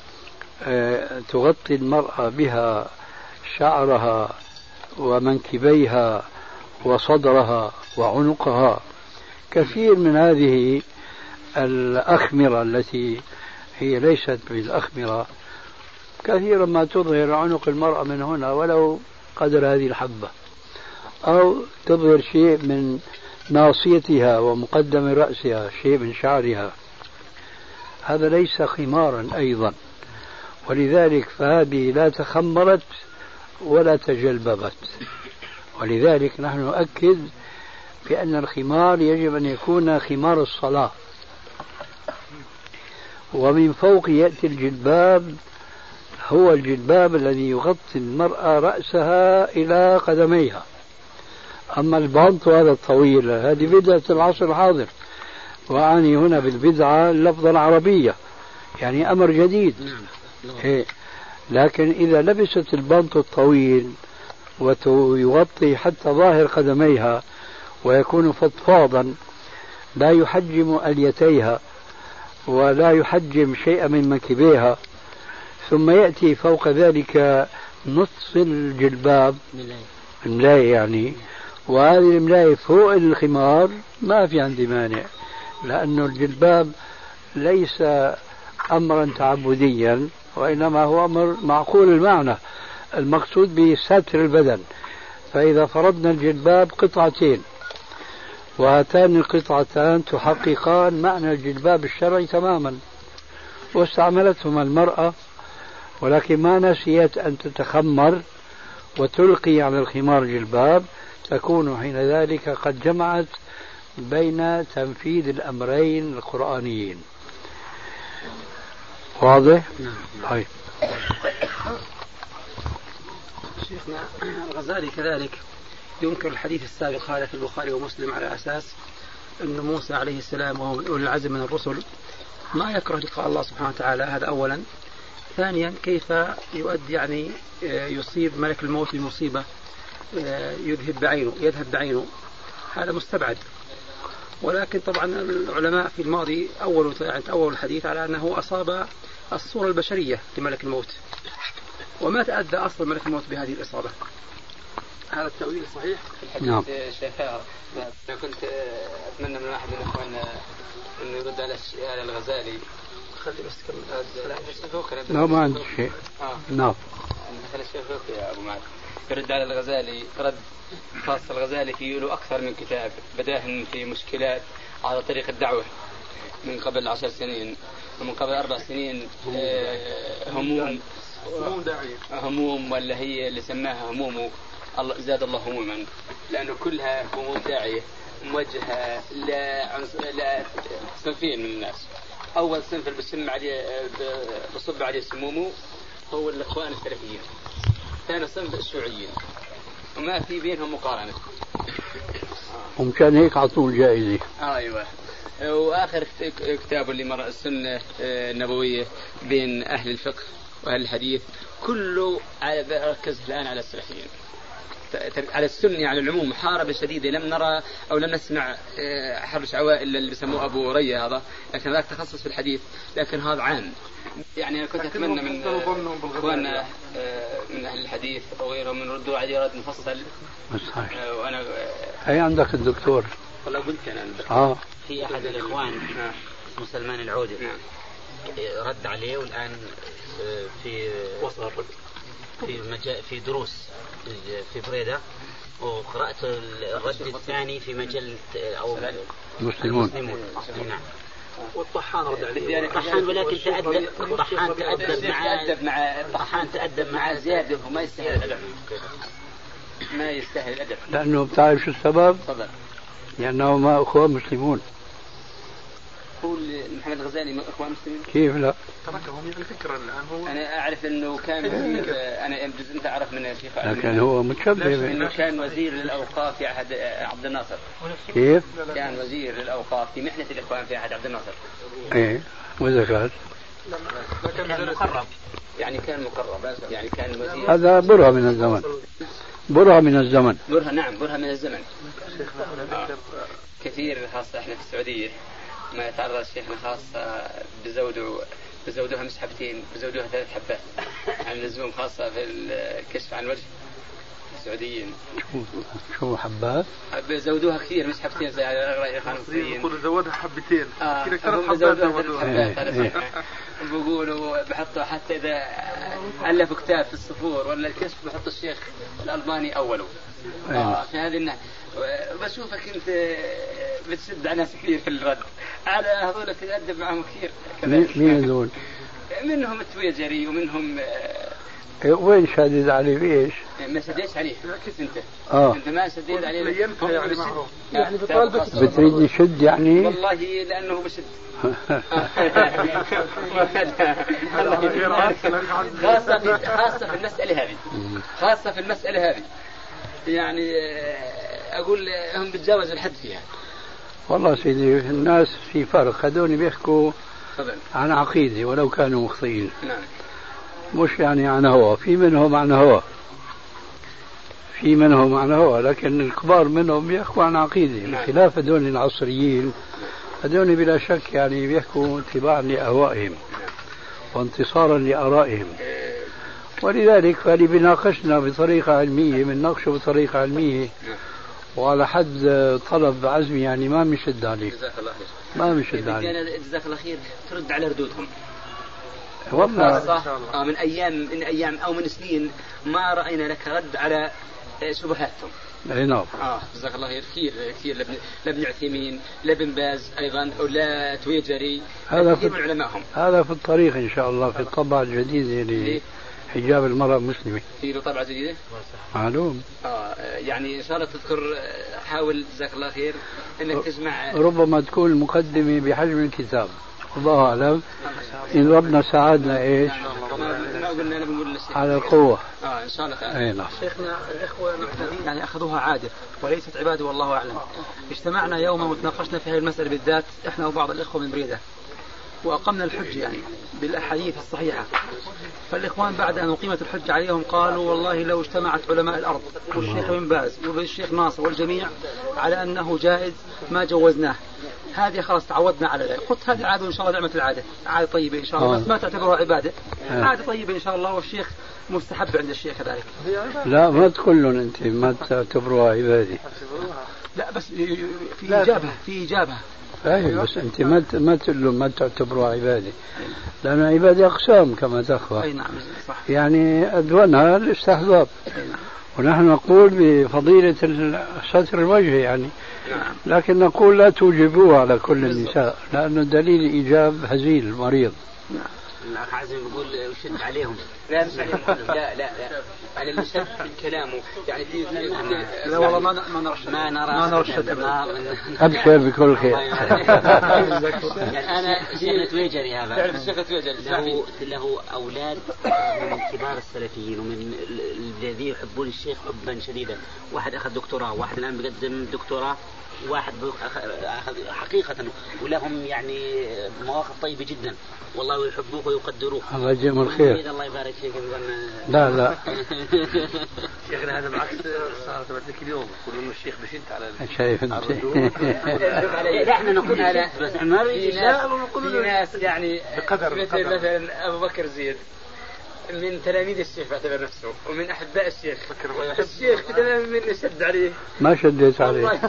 C: تغطي المرأة بها شعرها ومنكبيها وصدرها وعنقها. كثير من هذه الأخمرة التي هي ليست بالأخمرة كثيرا ما تظهر عنق المرأة من هنا ولو قدر هذه الحبة، أو تظهر شيء من ناصيتها ومقدم رأسها، شيء من شعرها. هذا ليس خمارا أيضا، ولذلك فهذه لا تخمرت ولا تجلببت. ولذلك نحن نؤكد بأن الخمار يجب أن يكون خمار الصلاة، ومن فوق يأتي الجلباب، هو الجلباب الذي يغطي المرأة رأسها إلى قدميها. أما البانط هذا الطويل هذه بدعة العصر الحاضر، وأعني هنا بالبدعة اللفظة العربية، يعني أمر جديد. لكن إذا لبست البانط الطويل ويغطي حتى ظاهر قدميها ويكون فضفاضا لا يحجم أليتيها ولا يحجم شيئا من منكبيها، ثم يأتي فوق ذلك نصف الجلباب الملاية يعني، وهذه الملاية فوق الخمار، ما في عندي مانع، لأن الجلباب ليس أمرا تعبديا وإنما هو أمر معقول المعنى، المقصود بستر البدن. فإذا فرضنا الجلباب قطعتين وهاتان القطعتان تحققان معنى الجلباب الشرعي تماما، واستعملتهما المرأة، ولكن ما نسيت أن تتخمر وتلقي على الخمار جلباب، تكون حين ذلك قد جمعت بين تنفيذ الأمرين القرآنيين. واضح؟
H: طيب. شيخنا الغزالي كذلك ينكر الحديث السابق هذا في البخاري ومسلم على أساس أن موسى عليه السلام وهو من أولي العزم من الرسل ما يكره لقاء الله سبحانه وتعالى، هذا أولا. ثانيا كيف يؤدي يعني يصيب ملك الموت بمصيبة يذهب بعينه، هذا مستبعد. ولكن طبعا العلماء في الماضي أول الحديث على أنه أصاب الصورة البشرية لملك الموت، وما تأذى أصلا ملك الموت بهذه الإصابة. هذا التأويل صحيح في الحديث.
C: نعم.
H: شيخ أنا كنت أتمنى من واحد من أخواننا أنه يرد على الغزالي. خلي بس كمل.
C: لا ما عندي شيء. نعم.
H: خلي الشيخ يا أبو معاذ يرد على الغزالي رد خاص. الغزالي فيه له أكثر من كتاب بداهن في مشكلات على طريق الدعوة من قبل 10 سنين ومن قبل 4 سنين. هموم ولا هي اللي سماها هموم، الله زاد الله هموما، لأنه كلها هموم داعية موجهة لصنفين من الناس. أول صنف اللي بصب عليه سمومه هو الإخوان السلفيين، ثاني صنف الشيوعيين، وما في بينهم مقارنة.
C: ومشان هيك عطوه الجائزة.
H: أيوة. وآخر كتابه اللي مرأ السنة النبوية بين أهل الفقه وأهل الحديث كله ركز الآن على السلفيين، على السنة على العموم. محاربة شديدة لم نرى أو لم نسمع حرش عوائل اللي بيسموه أبو رية هذا، لكن ذاك تخصص في الحديث، لكن هذا عام. يعني أنا كنت أتمنى من أخواننا من أهل الحديث وغيرهم من ردوا عليه رد مفصل.
C: وأنا هي عندك الدكتور
H: والله قلت أنا
E: في أحد الإخوان اسمه سلمان العودي رد عليه، والآن في في دروس في بريدة، وقرأت الرد الثاني في مجلة أو
C: المسلمون.
E: نعم.
G: والطحان رد عليه.
E: الطحان ولكن الطحان تأدب مع زيادة وما يستاهل الأدب.
H: ما يستاهل الأدب.
C: لأنه بتعرف شو السبب؟
H: تفضل.
C: لأنه ما أخوة مسلمون.
H: هو محمد الغزالي إخوان مسلمين؟
C: كيف لا؟
G: تركهم يعني فكرة الآن هو.
H: أنا أعرف إنه كان وزير، أنا أنت أعرف من الشيخ،
C: لكن هو متشبه
H: إنه كان وزير للأوقاف في عهد عبد الناصر.
C: كيف؟
H: كان وزير للأوقاف في محنة الإخوان في عهد عبد الناصر.
C: إيه وزكاة.
E: كان مقرب.
H: يعني كان مقرب، يعني كان وزير.
C: هذا برهة من الزمن. برهة من الزمن.
H: برهة من الزمن. كثير خاصة احنا في السعودية ما يتعرض شيخنا خاصة بزودوها مسحبتين، بزودوها 3 حبات عن اللزوم، خاصة في الكشف عن الوجه السعوديين.
C: شو حبات؟
H: بزودوها كثير مسحبتين زي هذا الخانسيين.
G: يقولوا زودها حبتين.
H: كذا 3 حبات. بيقولوا بحطوا حتى إذا ألفوا كتاب في الصفور ولا الكشف بحطوا الشيخ الألباني أوله. في هذه الناحية بشوفك أنت بتسد على ناس كثير في الرد على هذول، تتأدب معهم كثير.
C: مين هذول؟
H: منهم التويجري ومنهم
C: وين شادد عليه بإيش؟
H: ما سديتش عليه أنت. أنت ما سديت عليه
G: يعني معروف.
H: يعني بطالبك
C: بتريد يشد يعني؟
H: والله لأنه بشد. خاصة في المسألة هذه يعني أقول هم بتجاوزوا الحد فيها.
C: والله سيدي الناس في فرق، هذول بيحكوا عن عقيدة ولو كانوا مخطئين.
H: نعم.
C: مش يعني عن هوى، في منهم عن هوى، لكن الكبار منهم بيحكوا عن عقيدة. بخلاف هذول العصريين، هذول بلا شك يعني بيحكوا اتباعا لأهوائهم وانتصارا لآرائهم، ولذلك فاللي بيناقشنا بطريقة علمية بنناقشه بطريقة علمية وعلى حد طلب عزمي، يعني ما بنشد عليه.
H: جزاك الله خير.
C: ما بنشد عليه.
H: جزاك الله خير. ترد على ردودهم.
C: والله
H: من أيام أو من سنين ما رأينا لك رد على شبهاتهم.
C: اي نعم.
H: جزاك الله خير. كثير لابن عثيمين، لابن باز أيضا، ولا تويجري، كثير من علمائهم.
C: هذا في الطريق إن شاء الله في الطبعة الجديدة لحجاب المرأة المسلمة.
H: في له طبعة جديدة؟
C: معلوم.
H: يعني إن شاء الله تذكر، حاول جزاك الله خير إنك تجمع.
C: ربما تكون المقدمة بحجم الكتاب، الله أعلم. إن ربنا ساعدنا إيش
H: ما قلنا بنقول
C: على القوة.
H: إن شاء الله تعالى.
C: نعم.
I: شيخنا الإخوة المعتدين يعني أخذوها عادة وليست عبادة والله أعلم. اجتمعنا يوما وتناقشنا في هذه المسألة بالذات إحنا وبعض الإخوة من بريدة، وأقمنا الحج يعني بالأحاديث الصحيحة. فالإخوان بعد أن أقيمت الحج عليهم قالوا والله لو اجتمعت علماء الأرض والشيخ بن باز والشيخ ناصر والجميع على أنه جائز ما جوزناه. هذه خلاص تعودنا على ذلك. قلت هذه عادة إن شاء الله، نعمة العادة، عادة طيبة إن شاء الله، بس ما تعتبرها عبادة، عادة طيبة إن شاء الله، والشيخ مستحب عند الشيخ كذلك.
C: لا ما تقول لهم أنت ما تعتبروها عبادة.
I: لا بس في إجابة.
C: أيوة بس أنت ما تقول لهم ما تعتبروها عبادة، لأن عبادة أقسام كما تخفى.
I: أي نعم صح.
C: يعني أدونها الاستحباب، ونحن نقول بفضيلة ستر الوجه يعني، لكن نقول لا توجبوها على كل النساء، لأنه دليل إيجاب هزيل مريض.
H: الأخ عزم يقول وشد عليهم. لا على اللي شد بالكلام يعني
I: لا والله ما نرى الشد.
C: أبشر بكل خير.
E: يعني أنا شيخ تويجري هذا له أولاد من كبار السلفيين ومن الذين يحبون الشيخ حبا شديدا. واحد أخذ دكتوراه، واحد الآن بيقدم دكتوراه، واحد أخذ حقيقة، ولهم يعني مواقف طيبة جدا والله، ويحبوك ويقدروك.
C: الله يجزيهم الخير.
E: الله يبارك فيك.
C: لا
G: شيخنا هذا بالعكس صارت لك اليوم يقولون انه الشيخ بشد على
C: شايف انت.
E: لا احنا نقول هذا بس ما في
H: ناس يعني بقدر مثلا ابو بكر زيد من تلاميذ الشيخ بعتبر نفسه ومن أحباء الشيخ. الشيخ تمام من شد عليه.
C: ما شديت عليه.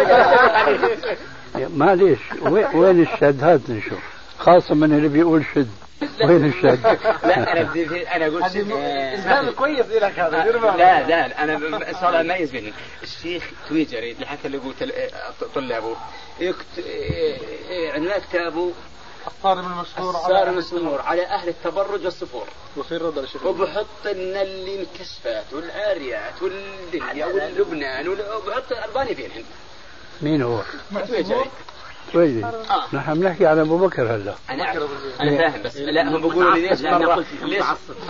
C: معليش وين الشد؟ هات نشوف، خاصة من اللي بيقول شد. وين الشد؟
H: لا أنا أقول شد.
G: إسلام كويس لك هذا.
H: لا أنا صار أميز بين الشيخ تويجري حتى اللي يقول طلابه عنوان كتابه الصارم المسمور على أهل التبرج والصفور
G: وفي الرضا الشيخ،
H: وبحط لنا اللي الكسفات والعاريات والدنيا واللبنان وبحط الألباني فيهن.
C: مين هو؟
H: تويجري.
C: كويس. نحن بنحكي على أبو بكر هلا.
H: أنا فاهم بس لا هم بيقولوا لي ليش مرة ليش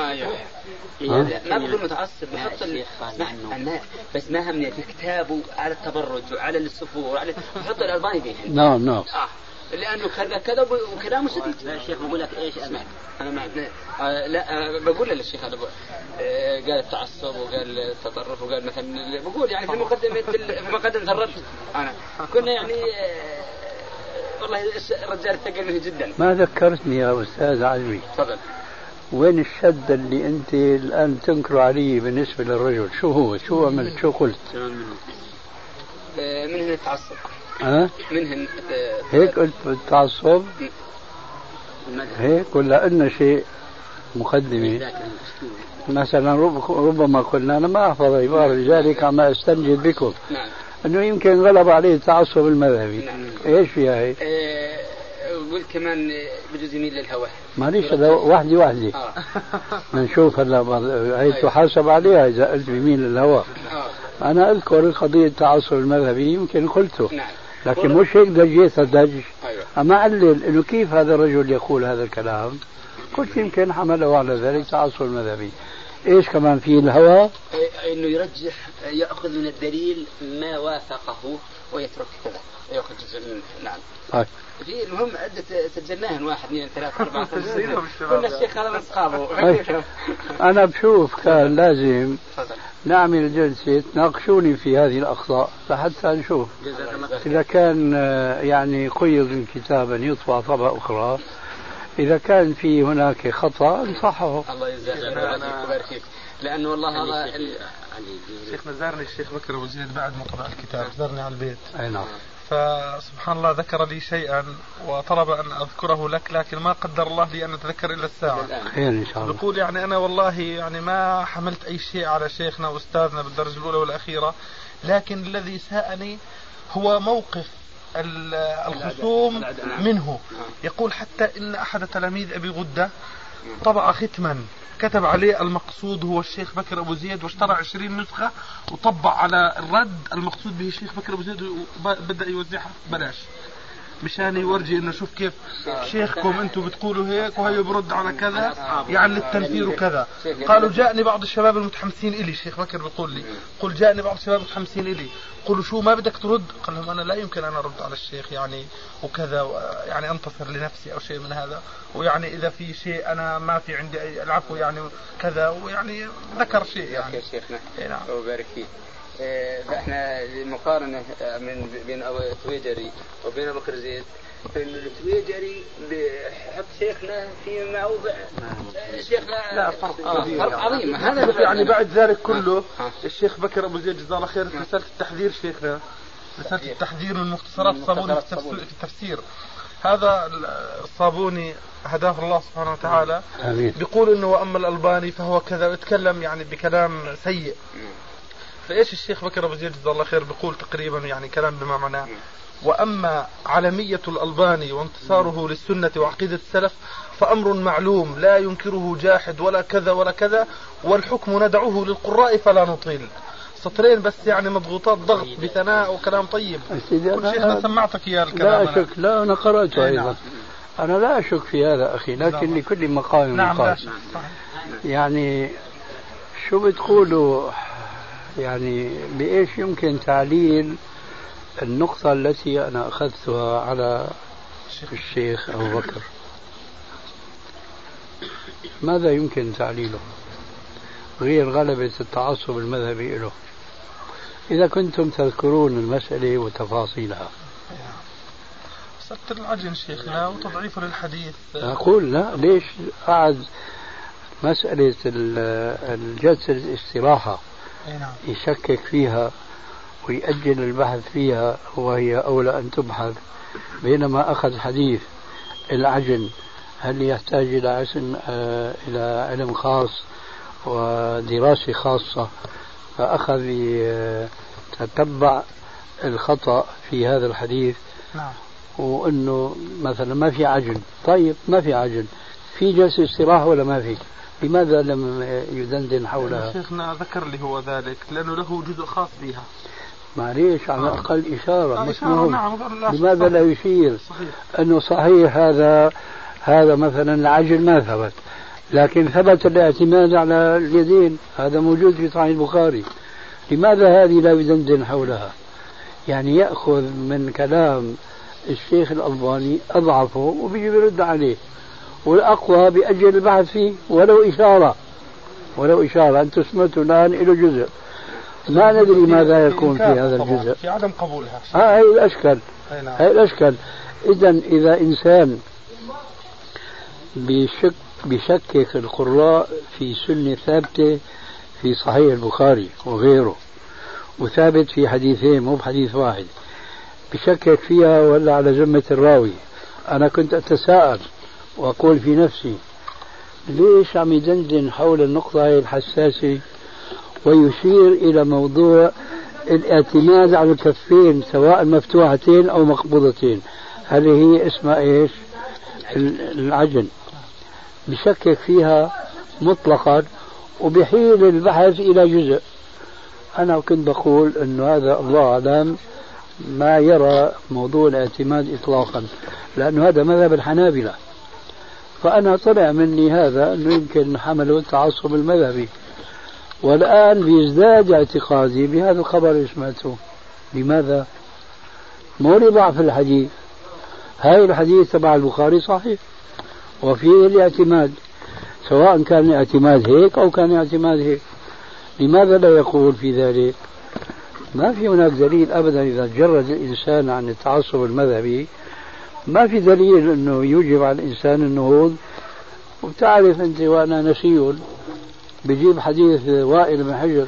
H: ما بقول متعصب بحط بس ما همني في كتابه على التبرج وعلى الصفور وعلى بحط الألباني فيهن.
C: نعم
H: لأنه كذا وكلامه شديد.
E: لا الشيخ بقول لك إيش
H: أنا ما لا بقول للشيخ هذا قال التعصب وقال التطرف وقال مثلا بقول يعني في مقدمة الرد أنا كنا يعني والله الرجال ثقل منه جدا.
C: ما ذكرتني يا أستاذ علوي.
H: تفضل.
C: وين الشد اللي أنت الآن تنكر عليه بالنسبة للرجل؟ شو عملت؟ شو قلت؟
H: منهن التعصب. منهن
C: هيك قلت التعصب؟ هيك ولا أن شيء مقدمة؟ مثلا ربما قلنا أنا ما أحفظ عبارة لذلك عم أستنجد بكم.
H: نعم.
C: أنه يمكن غلب عليه التعصب المذهبي. نعم. إيش فيها هي؟
H: قلت كمان بجوز يميل للهوى.
C: معليش وحدي نشوف هلا هي تحاسب عليها إذا قلت بيميل للهوى. أنا أذكر قضية التعصب المذهبي يمكن قلته.
H: نعم.
C: لكن مش هيك دجيت الدج. أما أقلل إنه كيف هذا الرجل يقول هذا الكلام. قلت يمكن حمله على ذلك تعصب المذهبي. إيش كمان في الهوى؟
H: إنه يرجح يأخذ من الدليل ما وافقه ويترك كذا يأخذ جزء من. نعم. في المهم عدة سجلناها 1 2 3 4 5 كل الشيخ هذا من أصحابه.
C: أنا بشوف كان لازم نعمل جلسة تناقشوني في هذه الأخطاء لحتى نشوف إذا كان يعني قيض كتابا يطبع طبعة أخرى، إذا كان في هناك خطأ انصحه.
H: الله يجزاك ويبارك فيك. لأنه والله هذا
J: شيخنا زارني الشيخ بكر أبو زيد بعد ما قرأ الكتاب، زارني على البيت.
C: أي نعم.
J: فسبحان الله ذكر لي شيئا وطلب أن أذكره لك، لكن ما قدر الله لي أن أتذكر إلا الساعة.
C: خير إن شاء الله.
J: بقول يعني أنا والله يعني ما حملت أي شيء على شيخنا وأستاذنا بالدرجة الأولى والأخيرة، لكن الذي ساءني هو موقف الخصوم منه. يقول حتى إن أحد تلاميذ أبي غدة طبع ختما كتب عليه المقصود هو الشيخ بكر أبو زيد، واشترى 20 نسخة وطبع على الرد المقصود به الشيخ بكر أبو زيد وبدأ يوزعها ببلاش مشان يورجي انه شوف كيف شيخكم انتم بتقولوا هيك وهي برد على كذا يعني للتنفير وكذا. قالوا جاءني بعض الشباب المتحمسين الي، الشيخ بكر بيقول لي قل جاءني بعض الشباب المتحمسين الي قولوا شو ما بدك ترد؟ قال لهم انا لا يمكن ان ارد على الشيخ يعني وكذا يعني انتصر لنفسي او شيء من هذا، ويعني اذا في شيء انا ما في عندي العفو يعني كذا، ويعني ذكر شيء يعني.
H: يا شيخنا نعم وبارك فيك. فاحنا المقارنه بين التويجري وبين ابو بكر زيد، فإن التويجري بحط شيخنا في موضع شيخنا
J: لا فرق
H: عظيم. هذا
J: يعني بعد ذلك كله الشيخ بكر ابو زيد جزاه الله خير رساله التحذير شيخنا، رساله التحذير من مختصرات الصابوني في التفسير. هذا الصابوني هداه الله سبحانه وتعالى بيقول انه واما الالباني فهو كذا، ويتكلم يعني بكلام سيء. فايش الشيخ بكر ابو زيد جزاه الله خير بيقول تقريبا يعني كلام بما معناه: واما علميه الالباني وانتصاره للسنه وعقيده السلف فامر معلوم لا ينكره جاحد ولا كذا ولا كذا، والحكم ندعوه للقراء فلا نطيل. سطرين بس يعني مضغوطات ضغط بثناء وكلام طيب. كل شيخنا سمعتك اياه الكلام.
C: لا أشك، لا أنا قرأته أيضا. أنا لا أشك في هذا أخي، لكن لكل مقام مقال. يعني شو بتقولوا يعني بإيش يمكن تعليل النقطة التي أنا أخذتها على الشيخ أبو بكر؟ ماذا يمكن تعليله غير غلبة التعصب المذهبي له؟ إذا كنتم تذكرون المسألة وتفاصيلها.
J: سبت العجن شيخنا وتضعيفه للحديث.
C: أقول لا، ليش قعد مسألة الجلسة الاستراحة يشكك فيها ويأجل البحث فيها وهي أولى أن تبحث، بينما أخذ حديث العجن هل يحتاج إلى علم خاص ودراسة خاصة، فأخذ يتتبع الخطأ في هذا الحديث.
J: نعم.
C: وأنه مثلا ما في عجن، طيب ما في عجن، في جلسة استراحة ولا ما في؟ لماذا لم يدندن حولها؟
J: شيخنا ذكر لي هو ذلك لأنه له جزء خاص بها.
C: معليش على الأقل إشارة مش مهم.
J: نعم.
C: لماذا لا يشير أنه صحيح هذا مثلا العجل ما ثبت، لكن ثبت الاعتماد على اليدين، هذا موجود في صحيح البخاري، لماذا هذه لا يدندن حولها؟ يعني يأخذ من كلام الشيخ الألباني أضعفه وبيجي يرد عليه، والأقوى بأجل البحث فيه ولو إشارة. أنتم سمعتوا الآن له جزء، ما ندري ماذا يكون في هذا الجزء،
J: في عدم قبولها.
C: هاي الأشكال. إذا إنسان بيشكك القراء في سنة ثابتة في صحيح البخاري وغيره، وثابت في حديثين مو بحديث واحد، بشكك فيها ولا على ذمة الراوي، أنا كنت أتساءل وأقول في نفسي ليش عم يدندن حول النقطة هي الحساسة ويشير إلى موضوع الاعتماد على الكفين سواء مفتوحتين أو مقبوضتين، هل هي اسمها إيش؟ العجن. بشكك فيها مطلقا وبحيل البحث إلى جزء. أنا كنت بقول أنه هذا الله أعلم ما يرى موضوع الاعتماد إطلاقا، لأنه هذا مذهب الحنابلة، فأنا طلع مني هذا أنه يمكن حمله التعصب المذهبي، والآن بيزداد اعتقادي بهذا الخبر اللي سمعته. لماذا؟ مو لضعف الحديث، هاي الحديث تبع البخاري صحيح وفيه الاعتماد، سواء كان الاعتماد هيك أو كان اعتماد هيك، لماذا لا يقول في ذلك؟ ما في هناك دليل أبدا إذا تجرد الإنسان عن التعصب المذهبي، ما في دليل أنه يوجب على الإنسان النهوض. وبتعرف أنت وأنا نسيون بيجيب حديث وائل بن حجر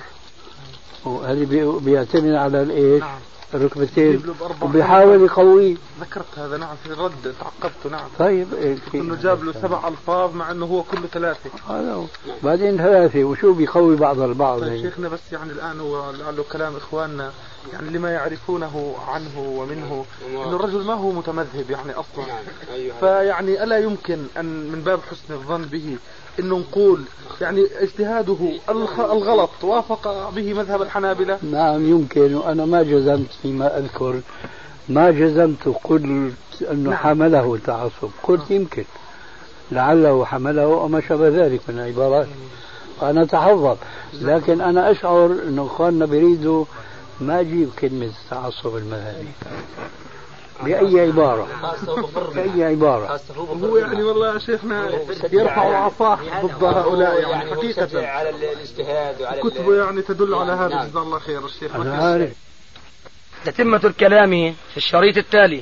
C: وهذه بيعتمد على الإيش؟ الركبتين وبيحاول يقويه.
J: ذكرت هذا نعم في الرد، تعقبته. نعم.
C: طيب
J: انه جاب له 7 ألفاظ مع انه هو كله 3.
C: بعدين 3 وشو بيقوي بعض البعض.
J: طيب شيخنا بس يعني الان هو لعله كلام اخواننا يعني لما يعرفونه عنه ومنه انه الرجل ما هو متمذهب يعني اصلا، فيعني الا يمكن ان من باب حسن الظن به انه نقول يعني اجتهاده الغلط وافق به مذهب الحنابلة.
C: نعم يمكن، وانا ما جزمت فيما اذكر، ما جزمت قلت انه حمله التعصب، قلت يمكن لعله حمله او ما شابه ذلك من العبارات، وانا اتحفظ، لكن انا اشعر انه اخواننا بيريدوا ما اجيب كلمة التعصب المذهبي بأي عبارة. بأي عبارة.
J: هو يعني والله يا شيخنا يرفع عصاه ضد هؤلاء يعني حقيقة
H: على الاجتهاد وعلى
J: كتبه يعني تدل على هذا. جزاه الله خير الشيخ.
C: أنا عارف.
B: تتمة الكلام في الشريط التالي.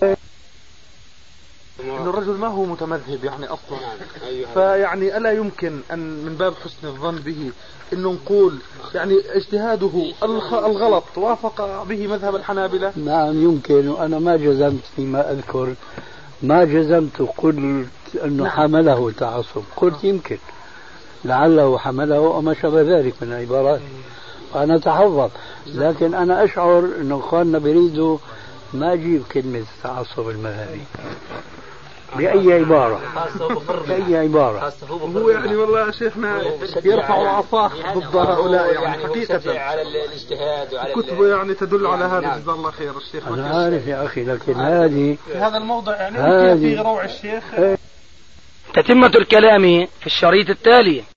J: إنه الرجل ما هو متمذهب يعني أصلا، فيعني ألا يمكن أن من باب حسن الظن به إنه نقول يعني اجتهاده الغلط وافق به مذهب الحنابلة.
C: نعم يمكن، وأنا ما جزمت فيما أذكر، ما جزمت قلت أنه حمله التعصب، قلت يمكن لعله حمله وما شابه ذلك من العبارات، وأنا أتحفظ، لكن أنا أشعر أنه أخواننا بيريدوا ما أجيب كلمة التعصب المذهبي بأي عبارة. بأي عبارة.
J: هو يعني والله يا شيخنا يرفع عصاه ضد هؤلاء يعني حقيقة
H: على الاجتهاد وعلى
J: كتبه يعني تدل على هذا. جزاه الله خير الشيخ.
C: أنا عارف يا أخي، لكن هذه
J: في هذا الموضع يعني في روع الشيخ.
B: تتمة الكلام في الشريط التالي.